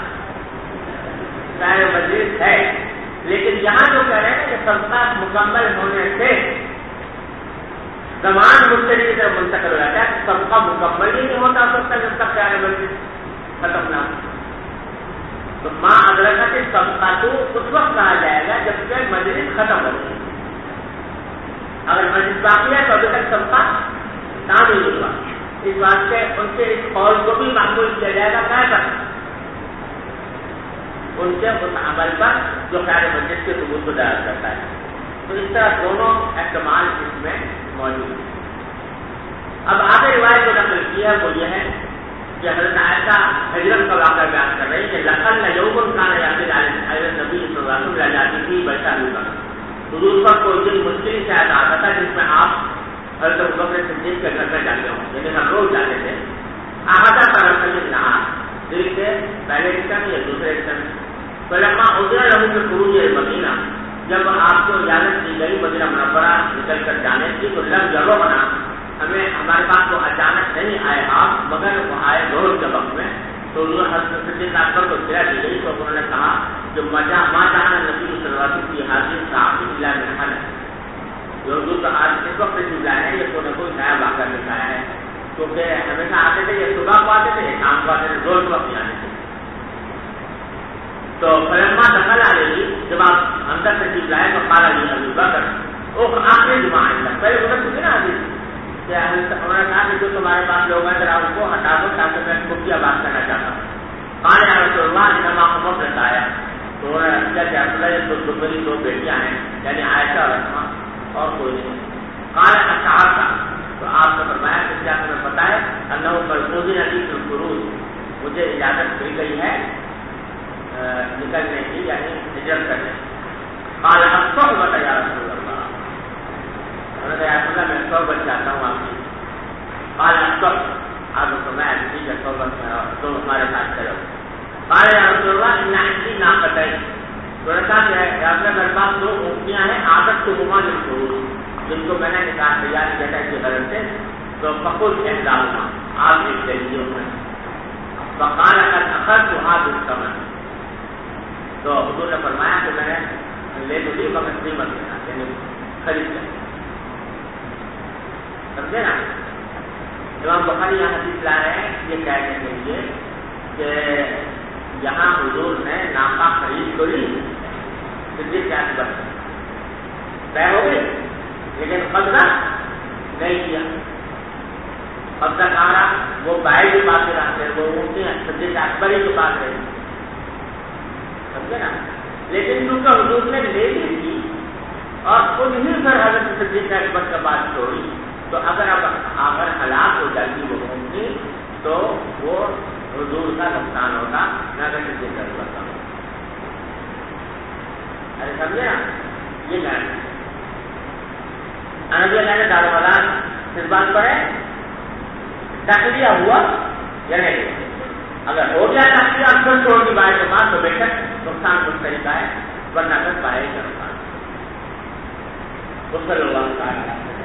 خیر مجلس ہے، لیکن یہاں جو کہہ رہے ہیں کہ صدقہ مکمل ہونے سے زمان مشتری کی طرف منتقل ہو جاتا ہے، صدقہ مکمل ہی نہیں ہوتا سکتا جب تک خیر مجلس ختم نہ ہو۔ تو ماں ادرکت صدقہ تو اس وقت کہا جائے گا جب کہ مجلس ختم ہو جائے، اگر مجلس باقی ہے تو ابھی تک صدقہ تعمیر نہیں ہوا۔ اس بات سے ان کے اس قول کو بھی معقول کیا جائے گا کیسا، ان کے اس عمل پر جو خیر مجلس کے ثبوت کو دائر کرتا ہے۔ تو اس طرح دونوں احتمال اس میں موجود ہیں۔ اب آگے روایت جو نقل کی ہے وہ یہ ہے کہ حضرت عائشہ ہجرت کا واقعہ بیان کر رہی ہے کہ لقن یوم کان یاسر علی نبی صلی اللہ علیہ وسلم جاتی تھی بیٹھا ہوا، حضور پر کوئی دن مشکل سے ایسا آتا تھا جس میں آپ حضرت ابوبکر صدیق کے گھر میں جاتے ہوں، یعنی ہم روز جاتے تھے۔ آتا تھا نہا دل سے پہلے حصہ یا دوسرے حصہ میں فلما ادھر رہوں کے خروج مدینہ، جب آپ کو اجازت دی گئی مدینہ منورہ نکل کر جانے کی تو لگ جگہ بنا، ہمیں ہمارے پاس تو اچانک نہیں آئے آپ مگر وہ آئے ظہر کے وقت میں، تو حضرت صدیق اکبر کو گرا دی گئی تو انہوں نے کہا جو ماں جہاں نبی صلی اللہ علیہ وسلم کی حاضر صاحب اللہ میں حل ہے، جو حضور کا آج اس وقت جملہ ہے یہ کوئی نہ کوئی نیا واقعہ دکھایا ہے، کیونکہ ہمیشہ آتے تھے یہ صبح کو آتے تھے یہ شام کو آتے تھے، روز وقت نہیں آتے تھے۔ تو فلما دخل آ رہی جب آپ اندر سے چیز لائے تو قال علی ابو بکر وہ آخری جمعہ آئندہ پہلے گزر چکے نا حدیث کہ انہوں نے کہا کہ جو تمہارے پاس لوگ ہیں ذرا ان کو ہٹا دو تاکہ میں خفیہ بات کرنا چاہتا ہوں۔ قال یا رسول اللہ انما عمر بتایا تو انہوں نے کیا کہ عبداللہ یہ میری دو بیٹیاں ہیں یعنی عائشہ اور اسما اور کوئی نہیں۔ قال اشعار کا تو آپ نے فرمایا کہ کیا تمہیں پتا ہے انہ مرفوض علی الفروض مجھے اجازت مل گئی ہے نکلنے کی یعنی ہجرت کرنے کی۔ قال الصحبۃ یا رسول اللہ انہوں نے کہا رسول اللہ میں صحبت چاہتا ہوں آپ کی۔ قال الصحبۃ آپ کو میں ٹھیک ہے صحبت تو ہمارے ساتھ چلو۔ قال یا رسول اللہ ان عندي ناقتين تو نے کہا کہ یا رسول اللہ میرے پاس دو اونٹیاں ہیں عادت تو ہما للفروض جن کو میں نے نکاح تیار کیا کی غرض سے تو فقل احداهما آپ ایک لے لیجیے ان میں۔ فقال قد اخذت هذا الثمن تو حضور نے فرمایا کہ میں نے لے تو لی مگر قیمت دینا، یعنی خرید لیں، سمجھے نا؟ امام بخاری یہاں حدیث لا رہے ہیں یہ کہنے کے لیے کہ یہاں حضور نے ناپا خرید تو لی، صدیق کے اکبر طے ہو گئی، لیکن قبضہ نہیں کیا۔ قبضہ کہاں رہا؟ وہ بائیں کے پاس رہتے ہیں، وہ اونٹی صدیق کے اکبر ہی کے پاس رہی، سمجھے نا؟ لیکن کیونکہ حضور نے لے لی تھی اور خود ہی پھر حضرت صدیق کے اکبر کے پاس چھوڑی، تو اگر ہلاک ہو جاتی وہ اونٹی تو وہ حضور کا نقصان ہوتا، نہ کہ صدیق کے اکبر کا۔ ارے سمجھے نا؟ یہ کہنا انبی اللہ نے دارالمدار اس بات پر ہے تخلیہ ہوا یا نہیں؟ اگر ہو گیا تخلیہ اکثر چھوڑ دی بائیں کے بعد تو بے شک نقصان کچھ طریقہ ہے، ورنہ کر پائے گا نقصان۔ صلی اللہ علیہ وسلم